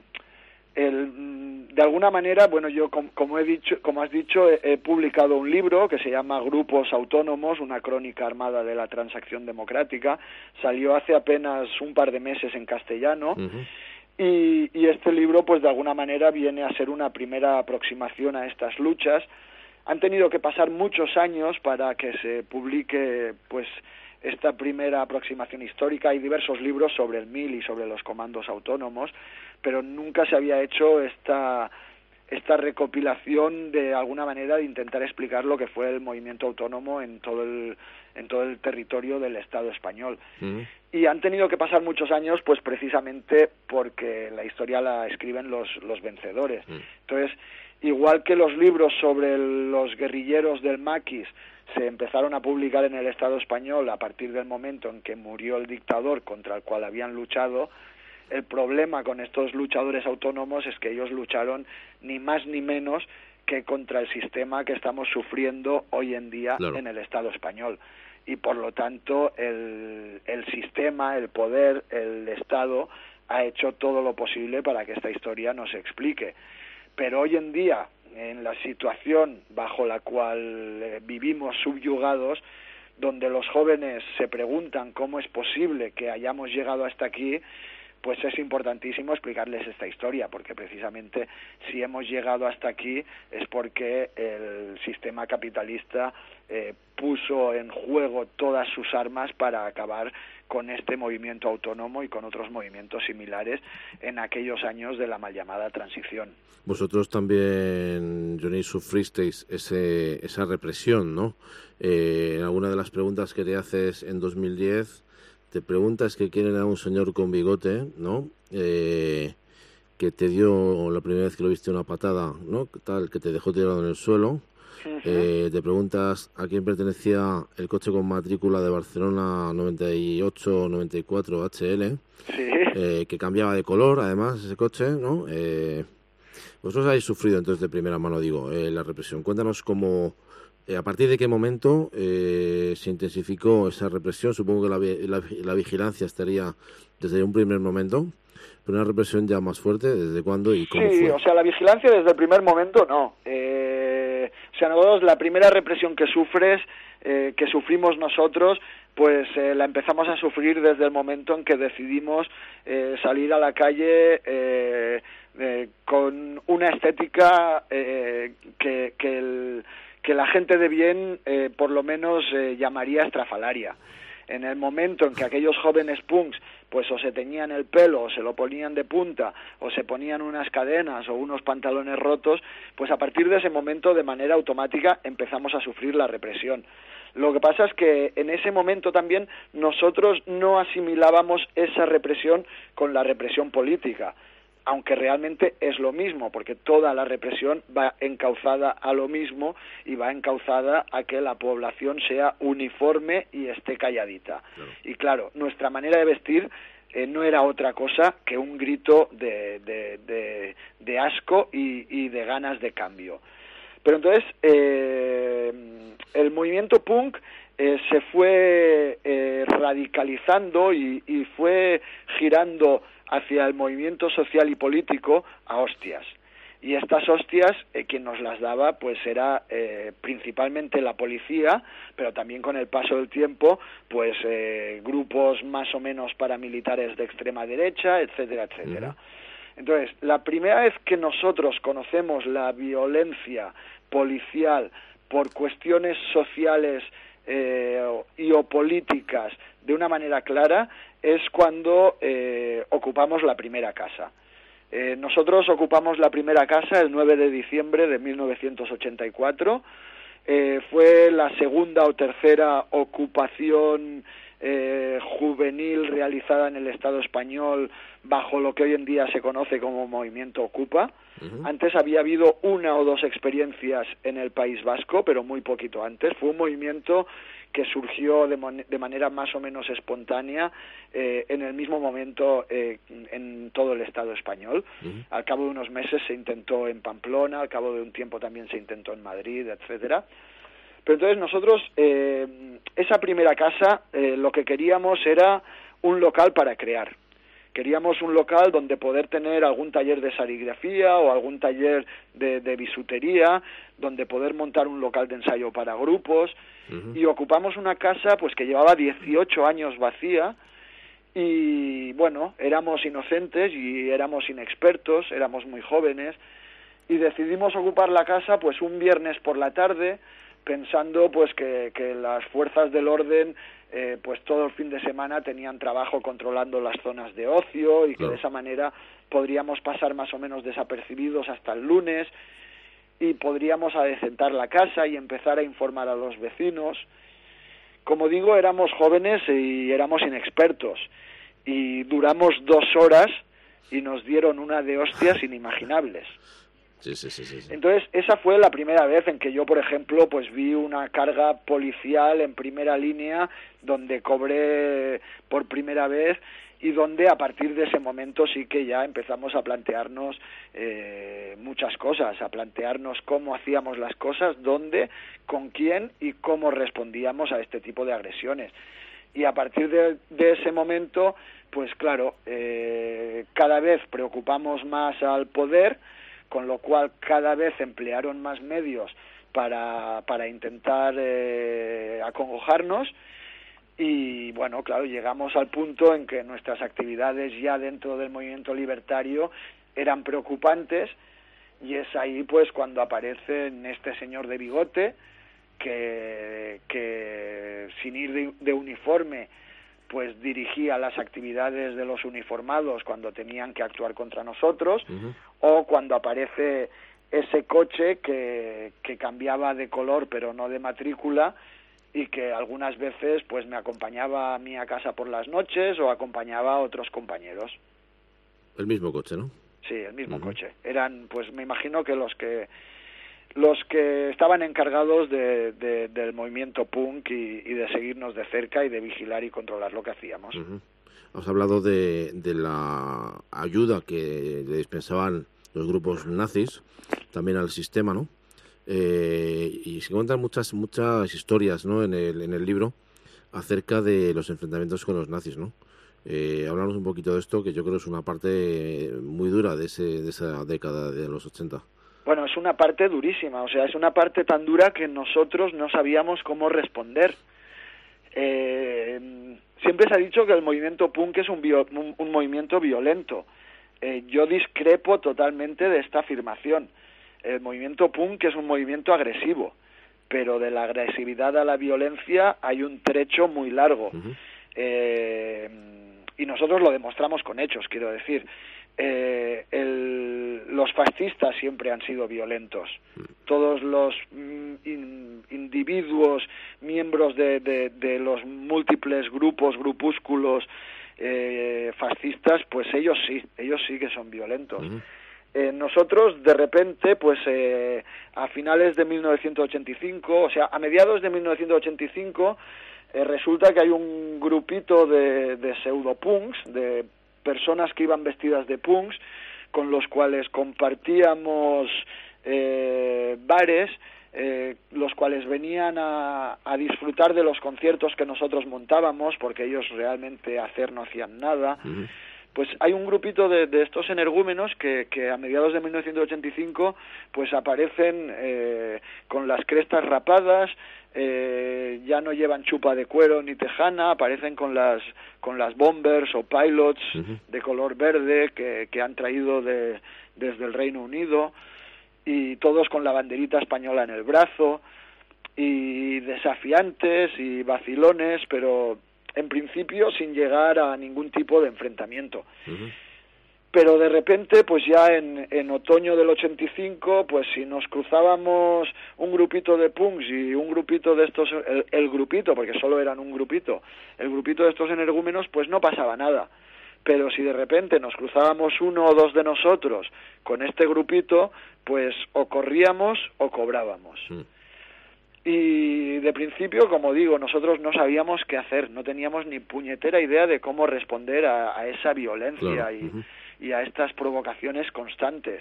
el, de alguna manera, bueno, yo com, como he dicho, como has dicho, he, he publicado un libro que se llama Grupos Autónomos, una crónica armada de la transacción democrática. Salió hace apenas un par de meses en castellano. Uh-huh. y, y este libro, pues de alguna manera, viene a ser una primera aproximación a estas luchas. Han tenido que pasar muchos años para que se publique pues esta primera aproximación histórica. Hay diversos libros sobre el M I L y sobre los comandos autónomos, pero nunca se había hecho esta esta recopilación de alguna manera de intentar explicar lo que fue el movimiento autónomo en todo el en todo el territorio del Estado español. Uh-huh. Y han tenido que pasar muchos años pues precisamente porque la historia la escriben los los vencedores. Uh-huh. Entonces, igual que los libros sobre el, los guerrilleros del maquis se empezaron a publicar en el Estado español a partir del momento en que murió el dictador contra el cual habían luchado, el problema con estos luchadores autónomos es que ellos lucharon ni más ni menos que contra el sistema que estamos sufriendo hoy en día claro. en el Estado español. Y por lo tanto el, el sistema, el poder, el Estado ha hecho todo lo posible para que esta historia no se explique. Pero hoy en día, en la situación bajo la cual eh, vivimos subyugados, donde los jóvenes se preguntan cómo es posible que hayamos llegado hasta aquí, pues es importantísimo explicarles esta historia, porque precisamente si hemos llegado hasta aquí es porque el sistema capitalista eh, puso en juego todas sus armas para acabar con este movimiento autónomo y con otros movimientos similares en aquellos años de la mal llamada transición. Vosotros también, Johnny, sufristeis ese, esa represión, ¿no? Eh, en alguna de las preguntas que te haces en dos mil diez, te preguntas que quién era un señor con bigote, ¿no? Eh, que te dio la primera vez que lo viste una patada, ¿no? Tal, que te dejó tirado en el suelo. Uh-huh. Eh, te preguntas a quién pertenecía el coche con matrícula de Barcelona noventa y ocho noventa y cuatro H L, sí. eh, que cambiaba de color, además, ese coche, ¿no? Eh, vosotros habéis sufrido entonces de primera mano, digo, eh, la represión. Cuéntanos cómo, eh, a partir de qué momento eh, se intensificó esa represión. Supongo que la, la, la vigilancia estaría desde un primer momento. Pero una represión ya más fuerte, ¿desde cuándo y cómo sí, fue? O sea, la vigilancia desde el primer momento no. Eh, o sea, nosotros la primera represión que sufres, eh, que sufrimos nosotros, pues eh, la empezamos a sufrir desde el momento en que decidimos eh, salir a la calle eh, eh, con una estética eh, que, que, el, que la gente de bien eh, por lo menos eh, llamaría estrafalaria. En el momento en que aquellos jóvenes punks pues o se teñían el pelo, o se lo ponían de punta, o se ponían unas cadenas o unos pantalones rotos, pues a partir de ese momento, de manera automática, empezamos a sufrir la represión. Lo que pasa es que en ese momento también nosotros no asimilábamos esa represión con la represión política, aunque realmente es lo mismo, porque toda la represión va encauzada a lo mismo y va encauzada a que la población sea uniforme y esté calladita. Claro. Y claro, nuestra manera de vestir eh, no era otra cosa que un grito de, de, de, de asco y, y de ganas de cambio. Pero entonces, eh, el movimiento punk eh, se fue eh, radicalizando y, y fue girando hacia el movimiento social y político a hostias. Y estas hostias, eh, quien nos las daba, pues era eh, principalmente la policía, pero también con el paso del tiempo, pues eh, grupos más o menos paramilitares de extrema derecha, etcétera, etcétera. Uh-huh. Entonces, la primera vez que nosotros conocemos la violencia policial por cuestiones sociales eh, y o políticas de una manera clara es cuando eh, ocupamos la primera casa. Eh, nosotros ocupamos la primera casa el nueve de diciembre de mil novecientos ochenta y cuatro. Eh, fue la segunda o tercera ocupación eh, juvenil realizada en el Estado español bajo lo que hoy en día se conoce como Movimiento Ocupa. Uh-huh. Antes había habido una o dos experiencias en el País Vasco, pero muy poquito antes. Fue un movimiento que surgió de, mon- de manera más o menos espontánea eh, en el mismo momento eh, en todo el Estado español. Uh-huh. Al cabo de unos meses se intentó en Pamplona, al cabo de un tiempo también se intentó en Madrid, etcétera. Pero entonces nosotros, eh, esa primera casa, eh, lo que queríamos era un local para crear. Queríamos un local donde poder tener algún taller de serigrafía o algún taller de, de bisutería, donde poder montar un local de ensayo para grupos. Uh-huh. Y ocupamos una casa pues que llevaba dieciocho años vacía y, bueno, éramos inocentes y éramos inexpertos, éramos muy jóvenes y decidimos ocupar la casa pues un viernes por la tarde, pensando pues que, que las fuerzas del orden eh, pues todo el fin de semana tenían trabajo controlando las zonas de ocio y que claro, de esa manera podríamos pasar más o menos desapercibidos hasta el lunes y podríamos adecentar la casa y empezar a informar a los vecinos. Como digo, éramos jóvenes y éramos inexpertos y duramos dos horas y nos dieron una de hostias inimaginables. Sí, sí, sí, sí, sí. Entonces, esa fue la primera vez en que yo, por ejemplo, pues vi una carga policial en primera línea, donde cobré por primera vez y donde a partir de ese momento sí que ya empezamos a plantearnos eh, muchas cosas, a plantearnos cómo hacíamos las cosas, dónde, con quién y cómo respondíamos a este tipo de agresiones. Y a partir de, de ese momento, pues claro, eh, cada vez preocupamos más al poder, con lo cual cada vez emplearon más medios para, para intentar eh, acongojarnos y bueno, claro, llegamos al punto en que nuestras actividades ya dentro del movimiento libertario eran preocupantes y es ahí pues cuando aparece este señor de bigote que, que sin ir de, de uniforme pues dirigía las actividades de los uniformados cuando tenían que actuar contra nosotros, uh-huh, o cuando aparece ese coche que, que cambiaba de color pero no de matrícula y que algunas veces pues me acompañaba a mí a casa por las noches o acompañaba a otros compañeros. El mismo coche, ¿no? Sí, el mismo uh-huh. coche. Eran, pues me imagino que los que los que estaban encargados de, de, del movimiento punk y, y de seguirnos de cerca y de vigilar y controlar lo que hacíamos. Uh-huh. Has hablado de, de la ayuda que le dispensaban los grupos nazis también al sistema, ¿no? Eh, y se cuentan muchas muchas historias, ¿no? En el en el libro acerca de los enfrentamientos con los nazis, ¿no? Eh, háblanos un poquito de esto, que yo creo que es una parte muy dura de, ese, de esa década de los ochenta. Bueno, es una parte durísima, o sea, es una parte tan dura que nosotros no sabíamos cómo responder. Eh, siempre se ha dicho que el movimiento punk es un, bio, un, un movimiento violento. Eh, yo discrepo totalmente de esta afirmación. El movimiento punk es un movimiento agresivo, pero de la agresividad a la violencia hay un trecho muy largo. Uh-huh. Eh, y nosotros lo demostramos con hechos, quiero decir. Eh, el, los fascistas siempre han sido violentos. Todos los mm, in, individuos, miembros de, de, de los múltiples grupos, grupúsculos eh, fascistas, pues ellos sí, ellos sí que son violentos. Uh-huh. Eh, nosotros, de repente, pues eh, a finales de mil novecientos ochenta y cinco, o sea, a mediados de mil novecientos ochenta y cinco, eh, resulta que hay un grupito de, de pseudopunks, de personas que iban vestidas de punks, con los cuales compartíamos eh, bares, eh, los cuales venían a, a disfrutar de los conciertos que nosotros montábamos, porque ellos realmente hacer no hacían nada. Uh-huh. Pues hay un grupito de, de estos energúmenos que, que a mediados de mil novecientos ochenta y cinco pues aparecen eh, con las crestas rapadas, eh, ya no llevan chupa de cuero ni tejana, aparecen con las con las bombers o pilots uh-huh. de color verde que, que han traído de, desde el Reino Unido, y todos con la banderita española en el brazo, y desafiantes y vacilones, pero en principio sin llegar a ningún tipo de enfrentamiento. Uh-huh. Pero de repente, pues ya en, en otoño del ochenta y cinco, pues si nos cruzábamos un grupito de punks y un grupito de estos, el, el grupito, porque solo eran un grupito, el grupito de estos energúmenos, pues no pasaba nada. Pero si de repente nos cruzábamos uno o dos de nosotros con este grupito, pues o corríamos o cobrábamos. Uh-huh. Y de principio, como digo, nosotros no sabíamos qué hacer, no teníamos ni puñetera idea de cómo responder a, a esa violencia claro. y, uh-huh. y a estas provocaciones constantes.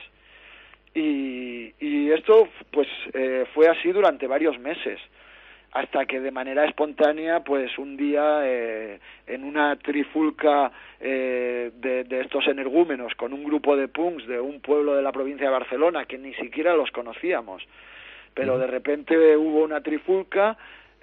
Y, y esto pues eh, fue así durante varios meses, hasta que de manera espontánea, pues un día eh, en una trifulca eh, de, de estos energúmenos con un grupo de punks de un pueblo de la provincia de Barcelona que ni siquiera los conocíamos, pero de repente hubo una trifulca,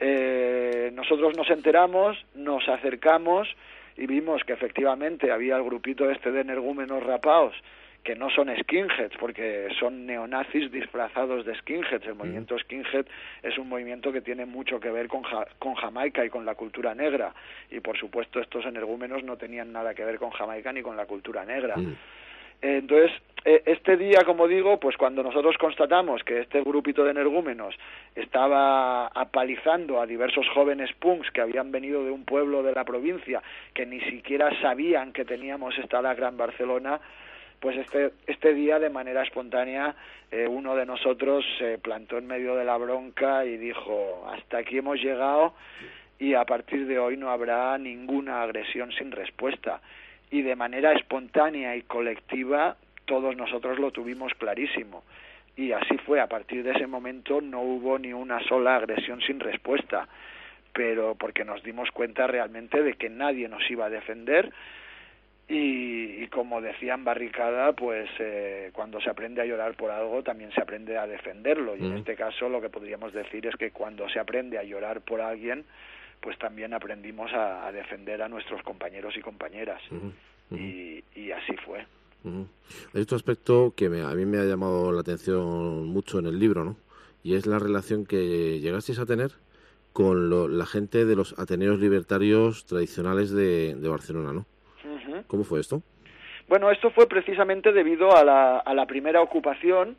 eh, nosotros nos enteramos, nos acercamos y vimos que efectivamente había el grupito este de energúmenos rapaos, que no son skinheads, porque son neonazis disfrazados de skinheads. El movimiento skinhead es un movimiento que tiene mucho que ver con, ja- con Jamaica y con la cultura negra, y por supuesto estos energúmenos no tenían nada que ver con Jamaica ni con la cultura negra. Mm. Entonces, este día, como digo, pues cuando nosotros constatamos que este grupito de energúmenos estaba apalizando a diversos jóvenes punks que habían venido de un pueblo de la provincia, que ni siquiera sabían que teníamos esta lacra en Barcelona, pues este este día, de manera espontánea, eh, uno de nosotros se plantó en medio de la bronca y dijo: hasta aquí hemos llegado y a partir de hoy no habrá ninguna agresión sin respuesta. Y de manera espontánea y colectiva todos nosotros lo tuvimos clarísimo, y así fue. A partir de ese momento no hubo ni una sola agresión sin respuesta, pero porque nos dimos cuenta realmente de que nadie nos iba a defender, y, y como decían Barricada, pues eh, cuando se aprende a llorar por algo también se aprende a defenderlo, y mm. en este caso lo que podríamos decir es que cuando se aprende a llorar por alguien, pues también aprendimos a, a defender a nuestros compañeros y compañeras. Uh-huh, uh-huh. Y, y así fue. Uh-huh. Hay otro aspecto que me, a mí me ha llamado la atención mucho en el libro, ¿no? Y es la relación que llegasteis a tener con lo, la gente de los ateneos libertarios tradicionales de, de Barcelona, ¿no? Uh-huh. ¿Cómo fue esto? Bueno, esto fue precisamente debido a la, a la primera ocupación.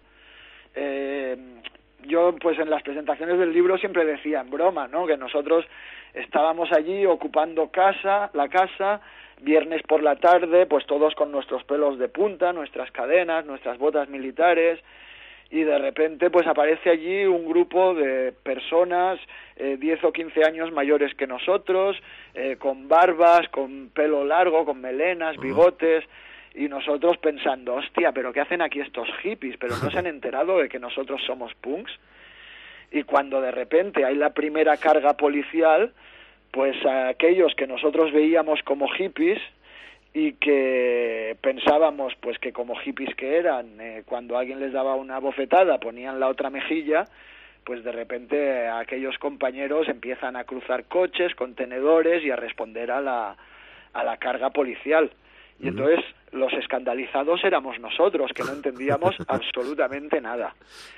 Eh, yo, pues en las presentaciones del libro siempre decía en broma, ¿no?, que nosotros estábamos allí ocupando casa, la casa, viernes por la tarde, pues todos con nuestros pelos de punta, nuestras cadenas, nuestras botas militares, y de repente pues aparece allí un grupo de personas eh, diez o quince años mayores que nosotros, eh, con barbas, con pelo largo, con melenas, bigotes, y nosotros pensando: hostia, pero ¿qué hacen aquí estos hippies? ¿Pero no se han enterado de que nosotros somos punks? Y cuando de repente hay la primera carga policial, pues a aquellos que nosotros veíamos como hippies y que pensábamos pues que como hippies que eran, eh, cuando alguien les daba una bofetada ponían la otra mejilla, pues de repente aquellos compañeros empiezan a cruzar coches, contenedores y a responder a la, a la carga policial. Y entonces los escandalizados éramos nosotros, que no entendíamos absolutamente nada.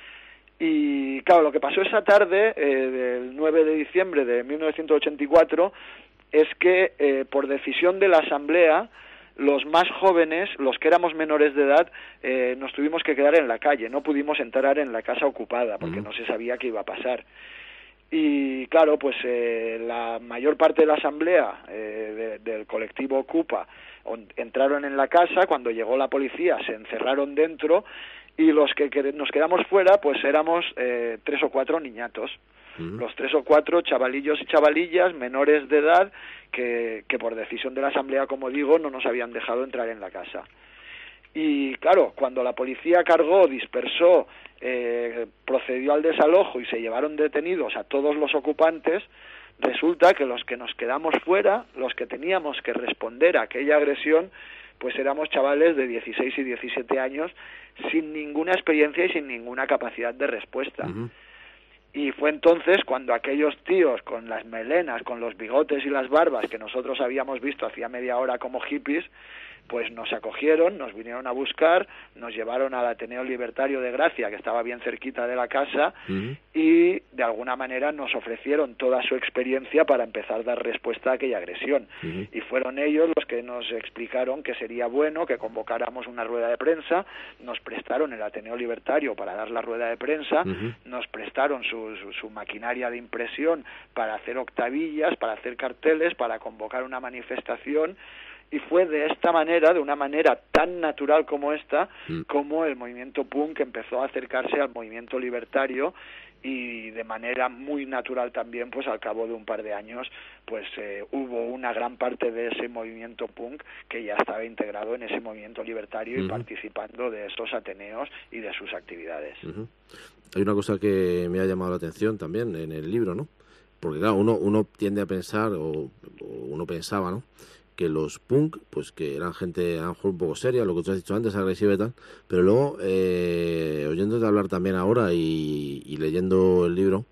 Y claro, lo que pasó esa tarde, eh, del nueve de diciembre de mil novecientos ochenta y cuatro, es que eh, por decisión de la Asamblea, los más jóvenes, los que éramos menores de edad, eh, nos tuvimos que quedar en la calle, no pudimos entrar en la casa ocupada, porque uh-huh. no se sabía qué iba a pasar. Y claro, pues eh, la mayor parte de la asamblea eh, de, del colectivo Ocupa on, entraron en la casa, cuando llegó la policía se encerraron dentro y los que, que nos quedamos fuera pues éramos eh, tres o cuatro niñatos, uh-huh. los tres o cuatro chavalillos y chavalillas menores de edad que, que por decisión de la asamblea, como digo, no nos habían dejado entrar en la casa. Y claro, cuando la policía cargó, dispersó, eh, procedió al desalojo y se llevaron detenidos a todos los ocupantes, resulta que los que nos quedamos fuera, los que teníamos que responder a aquella agresión, pues éramos chavales de dieciséis y diecisiete años sin ninguna experiencia y sin ninguna capacidad de respuesta. Uh-huh. Y fue entonces cuando aquellos tíos con las melenas, con los bigotes y las barbas que nosotros habíamos visto hacía media hora como hippies, pues nos acogieron, nos vinieron a buscar, nos llevaron al Ateneo Libertario de Gracia, que estaba bien cerquita de la casa, uh-huh. y de alguna manera nos ofrecieron toda su experiencia para empezar a dar respuesta a aquella agresión. Uh-huh. Y fueron ellos los que nos explicaron que sería bueno que convocáramos una rueda de prensa, nos prestaron el Ateneo Libertario para dar la rueda de prensa, uh-huh. nos prestaron su, su, su maquinaria de impresión para hacer octavillas, para hacer carteles, para convocar una manifestación. Y fue de esta manera, de una manera tan natural como esta, mm. como el movimiento punk empezó a acercarse al movimiento libertario y de manera muy natural también, pues al cabo de un par de años, pues eh, hubo una gran parte de ese movimiento punk que ya estaba integrado en ese movimiento libertario mm-hmm. y participando de esos ateneos y de sus actividades. Mm-hmm. Hay una cosa que me ha llamado la atención también en el libro, ¿no? Porque claro, uno, uno tiende a pensar, o, o uno pensaba, ¿no?, que los punk, pues que eran gente a lo mejor un poco seria, lo que tú has dicho antes, agresiva y tal, pero luego, eh, oyéndote hablar también ahora y, y leyendo el libro,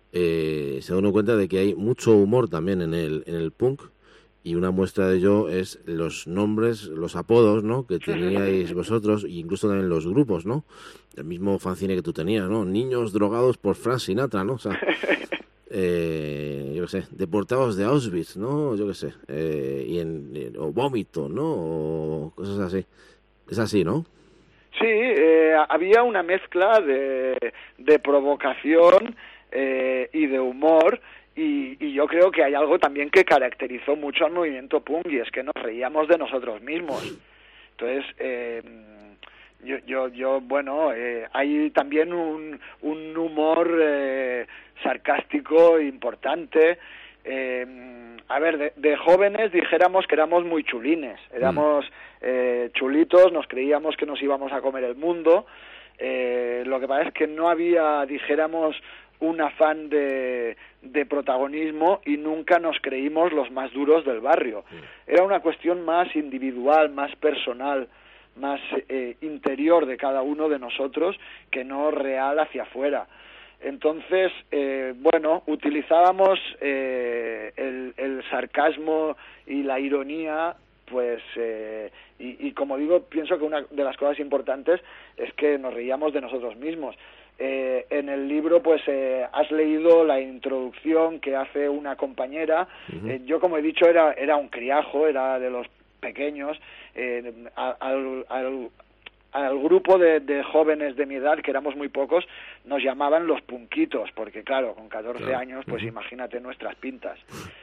eh, se da uno cuenta de que hay mucho humor también en el, en el punk, y una muestra de ello es los nombres, los apodos, ¿no?, que teníais vosotros, e incluso también los grupos, ¿no?, el mismo fanzine que tú tenías, ¿no?, Niños drogados por Frank Sinatra, ¿no?, o sea... Eh, yo qué sé, deportados de Auschwitz, ¿no? Yo qué sé, eh, y en, en, o vómito, ¿no? O cosas así. Es así, ¿no? Sí, eh, había una mezcla de, de provocación eh, y de humor, y, y yo creo que hay algo también que caracterizó mucho al movimiento punk, y es que nos reíamos de nosotros mismos. Entonces, eh, yo, yo, yo bueno, eh, hay también un, un humor eh, sarcástico importante. Eh, a ver, de, de jóvenes dijéramos que éramos muy chulines, éramos eh, chulitos, nos creíamos que nos íbamos a comer el mundo. Eh, lo que pasa es que no había, dijéramos, un afán de, de protagonismo y nunca nos creímos los más duros del barrio. Era una cuestión más individual, más personal, más eh, interior de cada uno de nosotros que no real hacia afuera. Entonces, eh, bueno, utilizábamos eh, el, el sarcasmo y la ironía, pues, eh, y, y como digo, pienso que una de las cosas importantes es que nos reíamos de nosotros mismos. Eh, en el libro, pues, eh, has leído la introducción que hace una compañera. Uh-huh. Eh, yo, como he dicho, era, era un criajo, era de los pequeños, eh, al, al, al grupo de, de jóvenes de mi edad, que éramos muy pocos, nos llamaban los punquitos, porque claro, con catorce claro. años, pues uh-huh. imagínate nuestras pintas.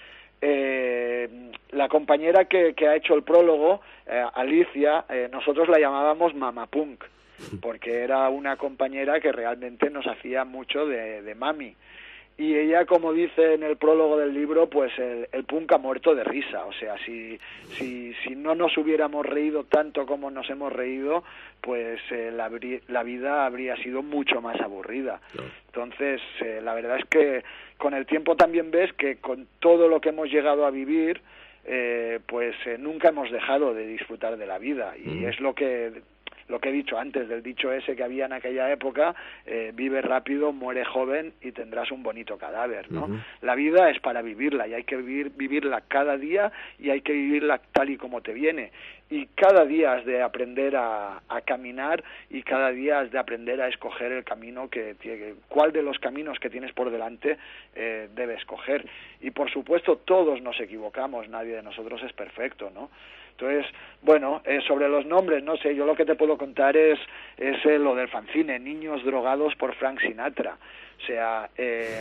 Eh, la compañera que, que ha hecho el prólogo, eh, Alicia, eh, nosotros la llamábamos Mama Punk, porque era una compañera que realmente nos hacía mucho de, de mami. y ella, como dice en el prólogo del libro, pues el, el punk ha muerto de risa. O sea, si, si, si no nos hubiéramos reído tanto como nos hemos reído, pues eh, la, la vida habría sido mucho más aburrida. No. Entonces, eh, la verdad es que con el tiempo también ves que con todo lo que hemos llegado a vivir, eh, pues eh, nunca hemos dejado de disfrutar de la vida, y mm. es lo que... lo que he dicho antes, del dicho ese que había en aquella época, eh, vive rápido, muere joven y tendrás un bonito cadáver, ¿no? Uh-huh. La vida es para vivirla, y hay que vivir, vivirla cada día, y hay que vivirla tal y como te viene. Y cada día has de aprender a, a caminar, y cada día has de aprender a escoger el camino que tiene, cuál de los caminos que tienes por delante eh, debes escoger. Y por supuesto todos nos equivocamos, nadie de nosotros es perfecto, ¿no? Entonces, bueno, eh, sobre los nombres, no sé, yo lo que te puedo contar es, es eh, lo del fanzine, Niños drogados por Frank Sinatra. O sea, eh,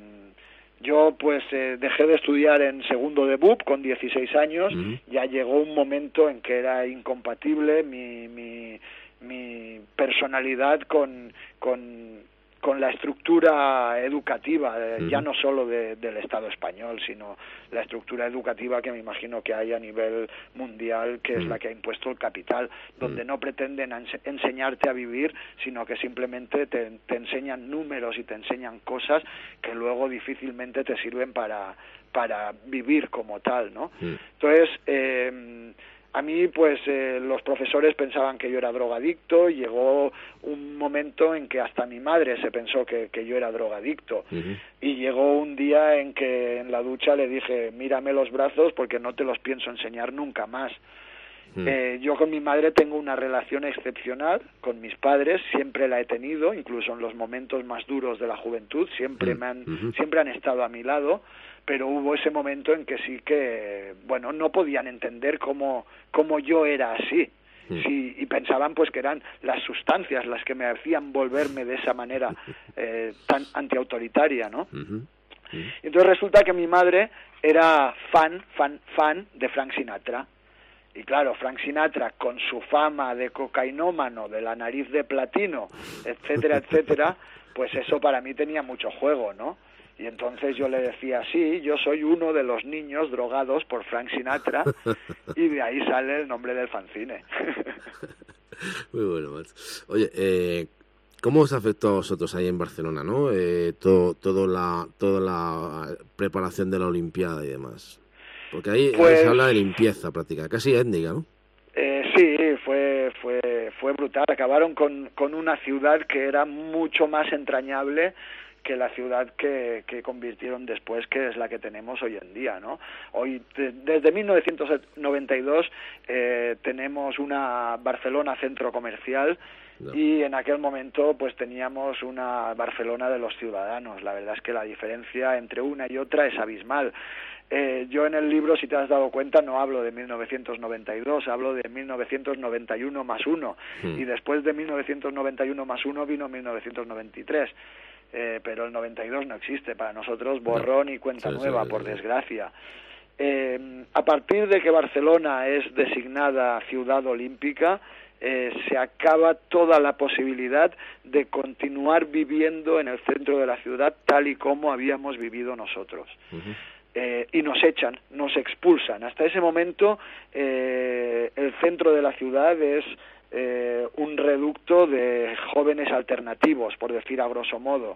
yo pues eh, dejé de estudiar en segundo de B U P con dieciséis años, uh-huh. Ya llegó un momento en que era incompatible mi, mi, mi personalidad con... con con la estructura educativa, eh, uh-huh. ya no solo de, del Estado español, sino la estructura educativa que me imagino que hay a nivel mundial, que uh-huh. es la que ha impuesto el capital, donde uh-huh. no pretenden ense- enseñarte a vivir, sino que simplemente te, te enseñan números y te enseñan cosas que luego difícilmente te sirven para, para vivir como tal, ¿no? Uh-huh. Entonces, eh, a mí, pues, eh, los profesores pensaban que yo era drogadicto, y llegó un momento en que hasta mi madre se pensó que, que yo era drogadicto. Uh-huh. Y llegó un día en que en la ducha le dije, mírame los brazos porque no te los pienso enseñar nunca más. Uh-huh. Eh, yo con mi madre tengo una relación excepcional, con mis padres siempre la he tenido, incluso en los momentos más duros de la juventud, siempre, uh-huh. me han, uh-huh. siempre han estado a mi lado. Pero hubo ese momento en que sí que, bueno, no podían entender cómo, cómo yo era así. Sí, y pensaban pues que eran las sustancias las que me hacían volverme de esa manera eh, tan antiautoritaria, ¿no? Uh-huh. Uh-huh. Entonces resulta que mi madre era fan, fan, fan de Frank Sinatra. Y claro, Frank Sinatra, con su fama de cocainómano, de la nariz de platino, etcétera, etcétera, pues eso para mí tenía mucho juego, ¿no? Y entonces yo le decía, sí, yo soy uno de los niños drogados por Frank Sinatra, y de ahí sale el nombre del fanzine. Muy bueno, Max. Oye, eh, ¿cómo os afectó a vosotros ahí en Barcelona, no? Eh, todo, todo la, toda la preparación de la Olimpiada y demás. Porque ahí, pues, ahí se habla de limpieza práctica, casi étnica, ¿no? Eh, sí, fue, fue, fue brutal. Acabaron con, con una ciudad que era mucho más entrañable que la ciudad que, que convirtieron después, que es la que tenemos hoy en día, ¿no? Hoy, de, desde mil novecientos noventa y dos, eh, tenemos una Barcelona centro comercial, no. Y en aquel momento pues teníamos una Barcelona de los ciudadanos. La verdad es que la diferencia entre una y otra es abismal. Eh, yo en el libro, si te has dado cuenta, no hablo de mil novecientos noventa y dos, hablo de mil novecientos noventa y uno más uno, hmm. y después de mil novecientos noventa y uno más uno vino mil novecientos noventa y tres. Eh, pero el noventa y dos no existe para nosotros, borrón y cuenta sí, nueva, sí, por sí. desgracia. Eh, a partir de que Barcelona es designada ciudad olímpica, eh, se acaba toda la posibilidad de continuar viviendo en el centro de la ciudad tal y como habíamos vivido nosotros. Uh-huh. Eh, y nos echan, nos expulsan. Hasta ese momento eh, el centro de la ciudad es Eh, un reducto de jóvenes alternativos, por decir a grosso modo,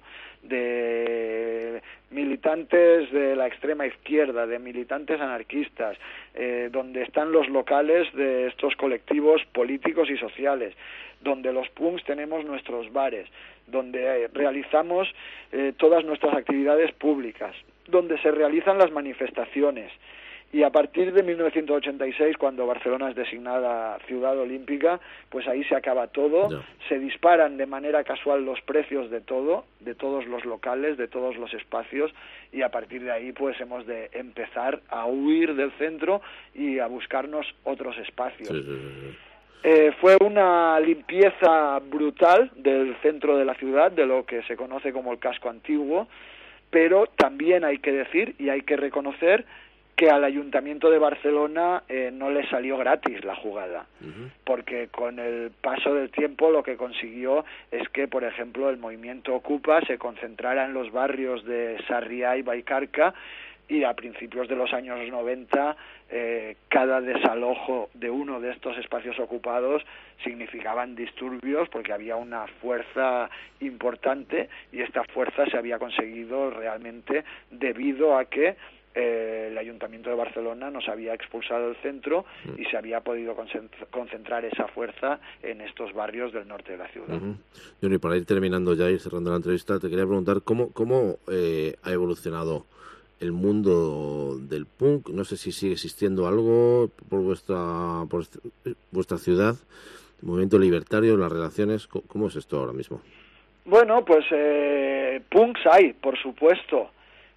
de militantes de la extrema izquierda, de militantes anarquistas, eh, donde están los locales de estos colectivos políticos y sociales, donde los punks tenemos nuestros bares, donde eh, realizamos eh, todas nuestras actividades públicas, donde se realizan las manifestaciones. Y a partir de mil novecientos ochenta y seis, cuando Barcelona es designada ciudad olímpica, pues ahí se acaba todo, no. Se disparan de manera casual los precios de todo, de todos los locales, de todos los espacios, y a partir de ahí pues hemos de empezar a huir del centro y a buscarnos otros espacios. Sí, sí, sí. Eh, fue una limpieza brutal del centro de la ciudad, de lo que se conoce como el casco antiguo, pero también hay que decir y hay que reconocer que al Ayuntamiento de Barcelona eh, no le salió gratis la jugada, uh-huh. porque con el paso del tiempo lo que consiguió es que, por ejemplo, el movimiento Ocupa se concentrara en los barrios de Sarriá y Vallcarca, y a principios de los años noventa eh, cada desalojo de uno de estos espacios ocupados significaban disturbios, porque había una fuerza importante, y esta fuerza se había conseguido realmente debido a que eh, el Ayuntamiento de Barcelona nos había expulsado del centro y se había podido concentrar esa fuerza en estos barrios del norte de la ciudad. Uh-huh. Johnny, para ir terminando ya y cerrando la entrevista, te quería preguntar cómo, cómo eh, ha evolucionado el mundo del punk. No sé si sigue existiendo algo por vuestra por vuestra ciudad, el movimiento libertario, las relaciones. ¿Cómo es esto ahora mismo? Bueno, pues eh, punks hay, por supuesto,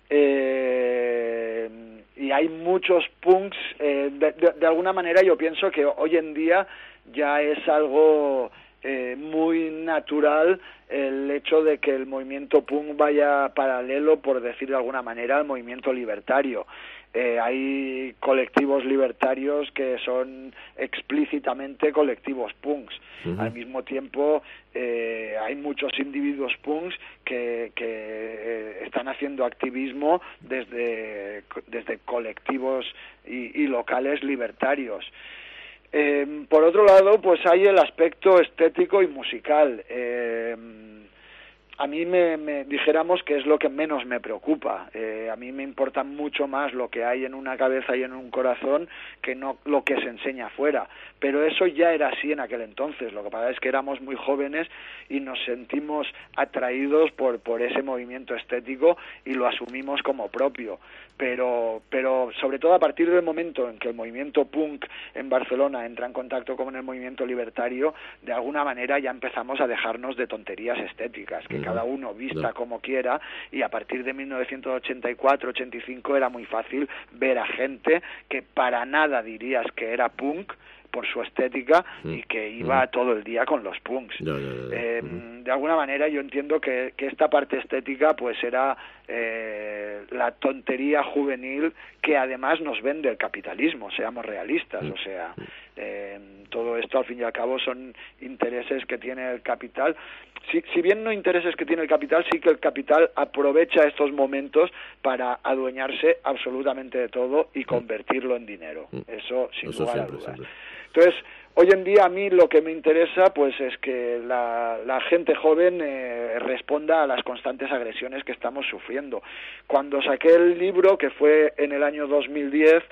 eh, y hay muchos punks. Eh, de, de, de alguna manera yo pienso que hoy en día ya es algo eh, muy natural el hecho de que el movimiento punk vaya paralelo, por decir de alguna manera, al movimiento libertario. Eh, hay colectivos libertarios que son explícitamente colectivos punks. Uh-huh. Al mismo tiempo, eh, hay muchos individuos punks que, que eh, están haciendo activismo desde, desde colectivos y, y locales libertarios. Eh, por otro lado, pues hay el aspecto estético y musical. Eh, a mí me, me dijéramos que es lo que menos me preocupa. Eh, a mí me importa mucho más lo que hay en una cabeza y en un corazón que no lo que se enseña afuera. Pero eso ya era así en aquel entonces. Lo que pasa es que éramos muy jóvenes y nos sentimos atraídos por, por ese movimiento estético y lo asumimos como propio. Pero, pero sobre todo a partir del momento en que el movimiento punk en Barcelona entra en contacto con el movimiento libertario, de alguna manera ya empezamos a dejarnos de tonterías estéticas, que uh-huh. cada uno vista no. como quiera, y a partir de mil novecientos ochenta y cuatro ochenta y cinco era muy fácil ver a gente que para nada dirías que era punk por su estética mm. y que iba mm. todo el día con los punks. No, no, no, eh, mm. De alguna manera yo entiendo que, que esta parte estética pues era eh, la tontería juvenil que además nos vende el capitalismo, seamos realistas, mm. o sea, eh, todo esto al fin y al cabo son intereses que tiene el capital. Si, si bien no intereses que tiene el capital, sí que el capital aprovecha estos momentos para adueñarse absolutamente de todo y convertirlo en dinero. Mm. Eso sin Eso lugar siempre, a dudas. Siempre. Entonces, hoy en día a mí lo que me interesa pues es que la, la gente joven eh, responda a las constantes agresiones que estamos sufriendo. Cuando saqué el libro, que fue en el año dos mil diez,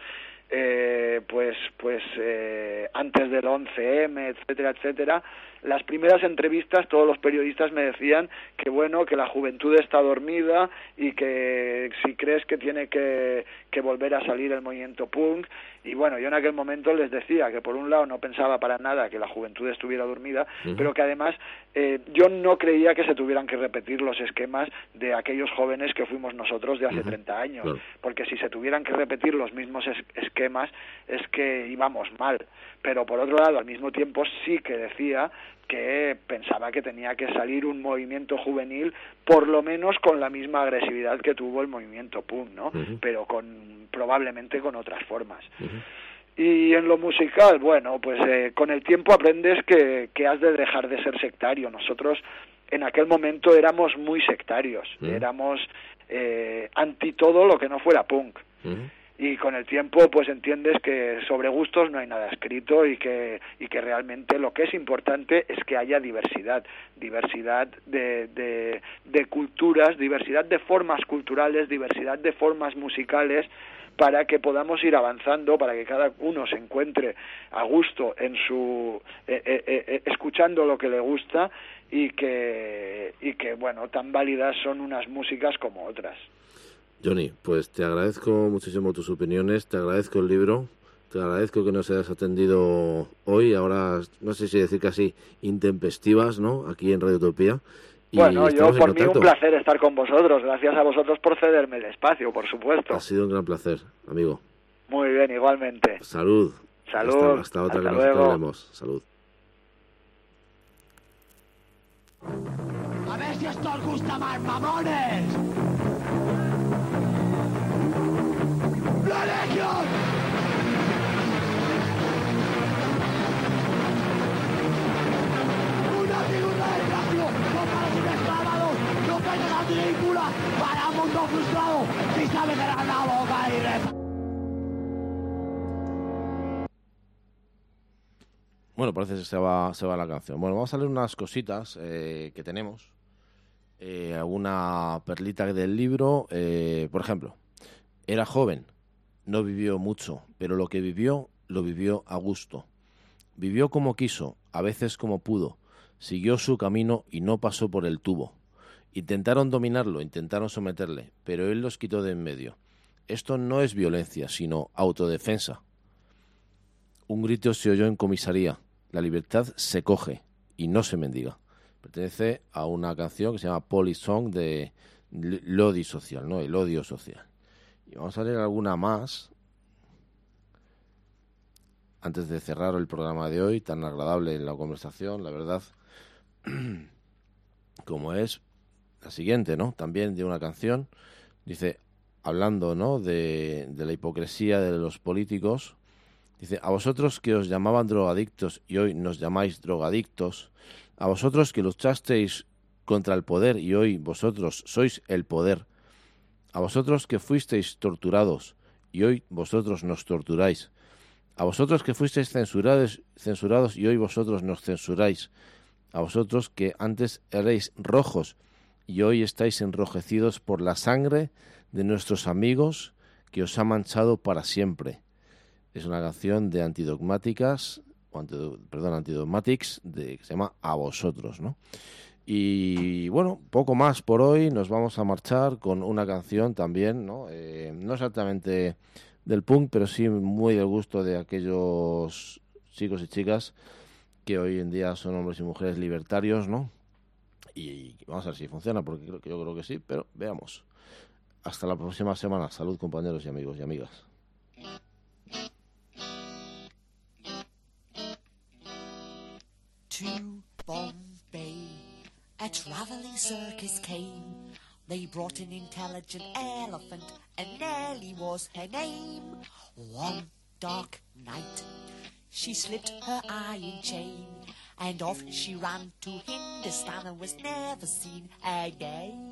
eh, pues pues eh, antes del once eme, etcétera, etcétera, las primeras entrevistas todos los periodistas me decían que bueno, que la juventud está dormida y que si crees que tiene que, que volver a salir el movimiento punk. Y bueno, yo en aquel momento les decía que por un lado no pensaba para nada que la juventud estuviera dormida, uh-huh. pero que además eh, yo no creía que se tuvieran que repetir los esquemas de aquellos jóvenes que fuimos nosotros de hace uh-huh. treinta años, claro. porque si se tuvieran que repetir los mismos es- esquemas es que íbamos mal. Pero por otro lado, al mismo tiempo sí que decía que pensaba que tenía que salir un movimiento juvenil por lo menos con la misma agresividad que tuvo el movimiento punk, ¿no? Uh-huh. Pero con probablemente con otras formas. Uh-huh. Y en lo musical, bueno, pues eh, con el tiempo aprendes que, que has de dejar de ser sectario. Nosotros en aquel momento éramos muy sectarios, uh-huh. éramos eh, anti todo lo que no fuera punk. Uh-huh. Y con el tiempo pues entiendes que sobre gustos no hay nada escrito y que y que realmente lo que es importante es que haya diversidad, diversidad de, de, de culturas, diversidad de formas culturales, diversidad de formas musicales, para que podamos ir avanzando, para que cada uno se encuentre a gusto en su eh, eh, eh, escuchando lo que le gusta y que y que bueno, tan válidas son unas músicas como otras. Johnny, pues te agradezco muchísimo tus opiniones, te agradezco el libro, te agradezco que nos hayas atendido hoy, ahora no sé si decir casi intempestivas, ¿no? Aquí en Radio Utopía. Y bueno, yo por mí un placer estar con vosotros, gracias a vosotros por cederme el espacio, por supuesto. Ha sido un gran placer, amigo. Muy bien, igualmente. Salud. Salud. Hasta, hasta otra hasta que luego. nos hablemos. Salud. A ver si esto os gusta más, mamones. religión. Una figura del cambio, no para sus esclavos, no peña la ridícula, para un mundo frustrado, si sabe cerrar la boca y rezar. Bueno, parece que se va, se va la canción. Bueno, vamos a leer unas cositas eh, que tenemos. Eh, alguna perlita del libro. Eh, por ejemplo, era joven, no vivió mucho, pero lo que vivió, lo vivió a gusto. Vivió como quiso, a veces como pudo. Siguió su camino y no pasó por el tubo. Intentaron dominarlo, intentaron someterle, pero él los quitó de en medio. Esto no es violencia, sino autodefensa. Un grito se oyó en comisaría. La libertad se coge y no se mendiga. Pertenece a una canción que se llama Police Song de Lodi Social, ¿no? El odio social. Y vamos a leer alguna más antes de cerrar el programa de hoy, tan agradable en la conversación, la verdad, como es la siguiente, ¿no? También de una canción, dice, hablando, ¿no?, de, de la hipocresía de los políticos. Dice, a vosotros que os llamaban drogadictos y hoy nos llamáis drogadictos, a vosotros que luchasteis contra el poder y hoy vosotros sois el poder, a vosotros que fuisteis torturados y hoy vosotros nos torturáis, a vosotros que fuisteis censurados, censurados y hoy vosotros nos censuráis, a vosotros que antes erais rojos y hoy estáis enrojecidos por la sangre de nuestros amigos que os ha manchado para siempre. Es una canción de Antidogmáticas, o anti, perdón, Antidogmatics, de, que se llama A Vosotros, ¿no? Y bueno, poco más por hoy. Nos vamos a marchar con una canción también, ¿no? Eh, no exactamente del punk, pero sí muy del gusto de aquellos chicos y chicas que hoy en día son hombres y mujeres libertarios, ¿no? Y vamos a ver si funciona, porque creo que yo creo que sí, pero veamos. Hasta la próxima semana. Salud, compañeros y amigos y amigas. To Bombay, a travelling circus came. They brought an intelligent elephant, and Nellie was her name. One dark night, she slipped her iron chain, and off she ran to Hindustan and was never seen again.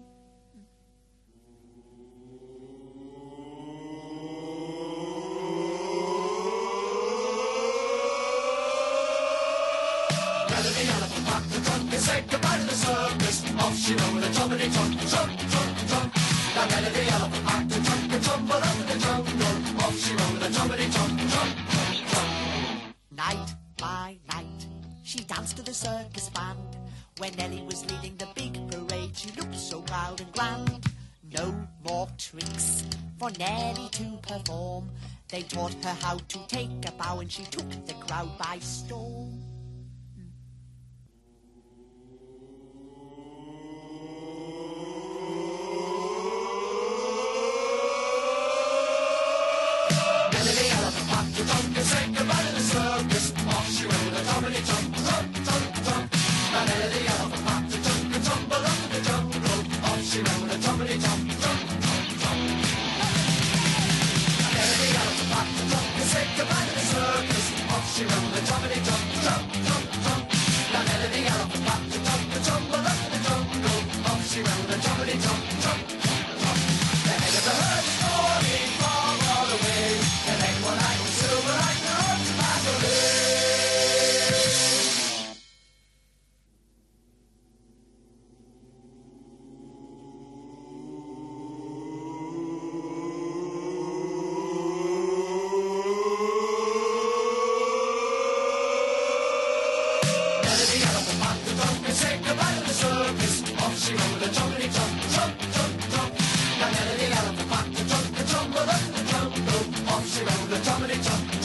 Said goodbye to the circus. Off she rolled a trumpety trump, trump, trump, trump. The melody elephant packed a trunk and tumbled up in the jungle. Off she rolled a trumpety trump, trump, trump, trump. Night by night, she danced to the circus band. When Nellie was leading the big parade, she looked so proud and grand. No more tricks for Nellie to perform. They taught her how to take a bow, and she took the crowd by storm. Say goodbye to the circus. Off she rolled a trumpety trump, trump, trump, trump. The melody elephant packed a trunk and tumbled up in the jungle. Off she rolled a trumpety trump, trump, trump, trump. The melody elephant packed a trunk and said goodbye to the circus. Off she rolled a trumpety trump, trump, trump, trump. The melody elephant packed a trunk and tumbled up in the jungle. Off she rolled a trumpety trump, trump, trump, trump. The head of the herd is falling far all away. The neck one eye was silver like the road to Mandalay. Melody elephant packed the trunk and said goodbye to the circus. Off she rolled a trumpety trump, trump, trump, trump. The melody elephant packed the trunk and tumbled up in the jungle. Off she rolled a trumpety trump.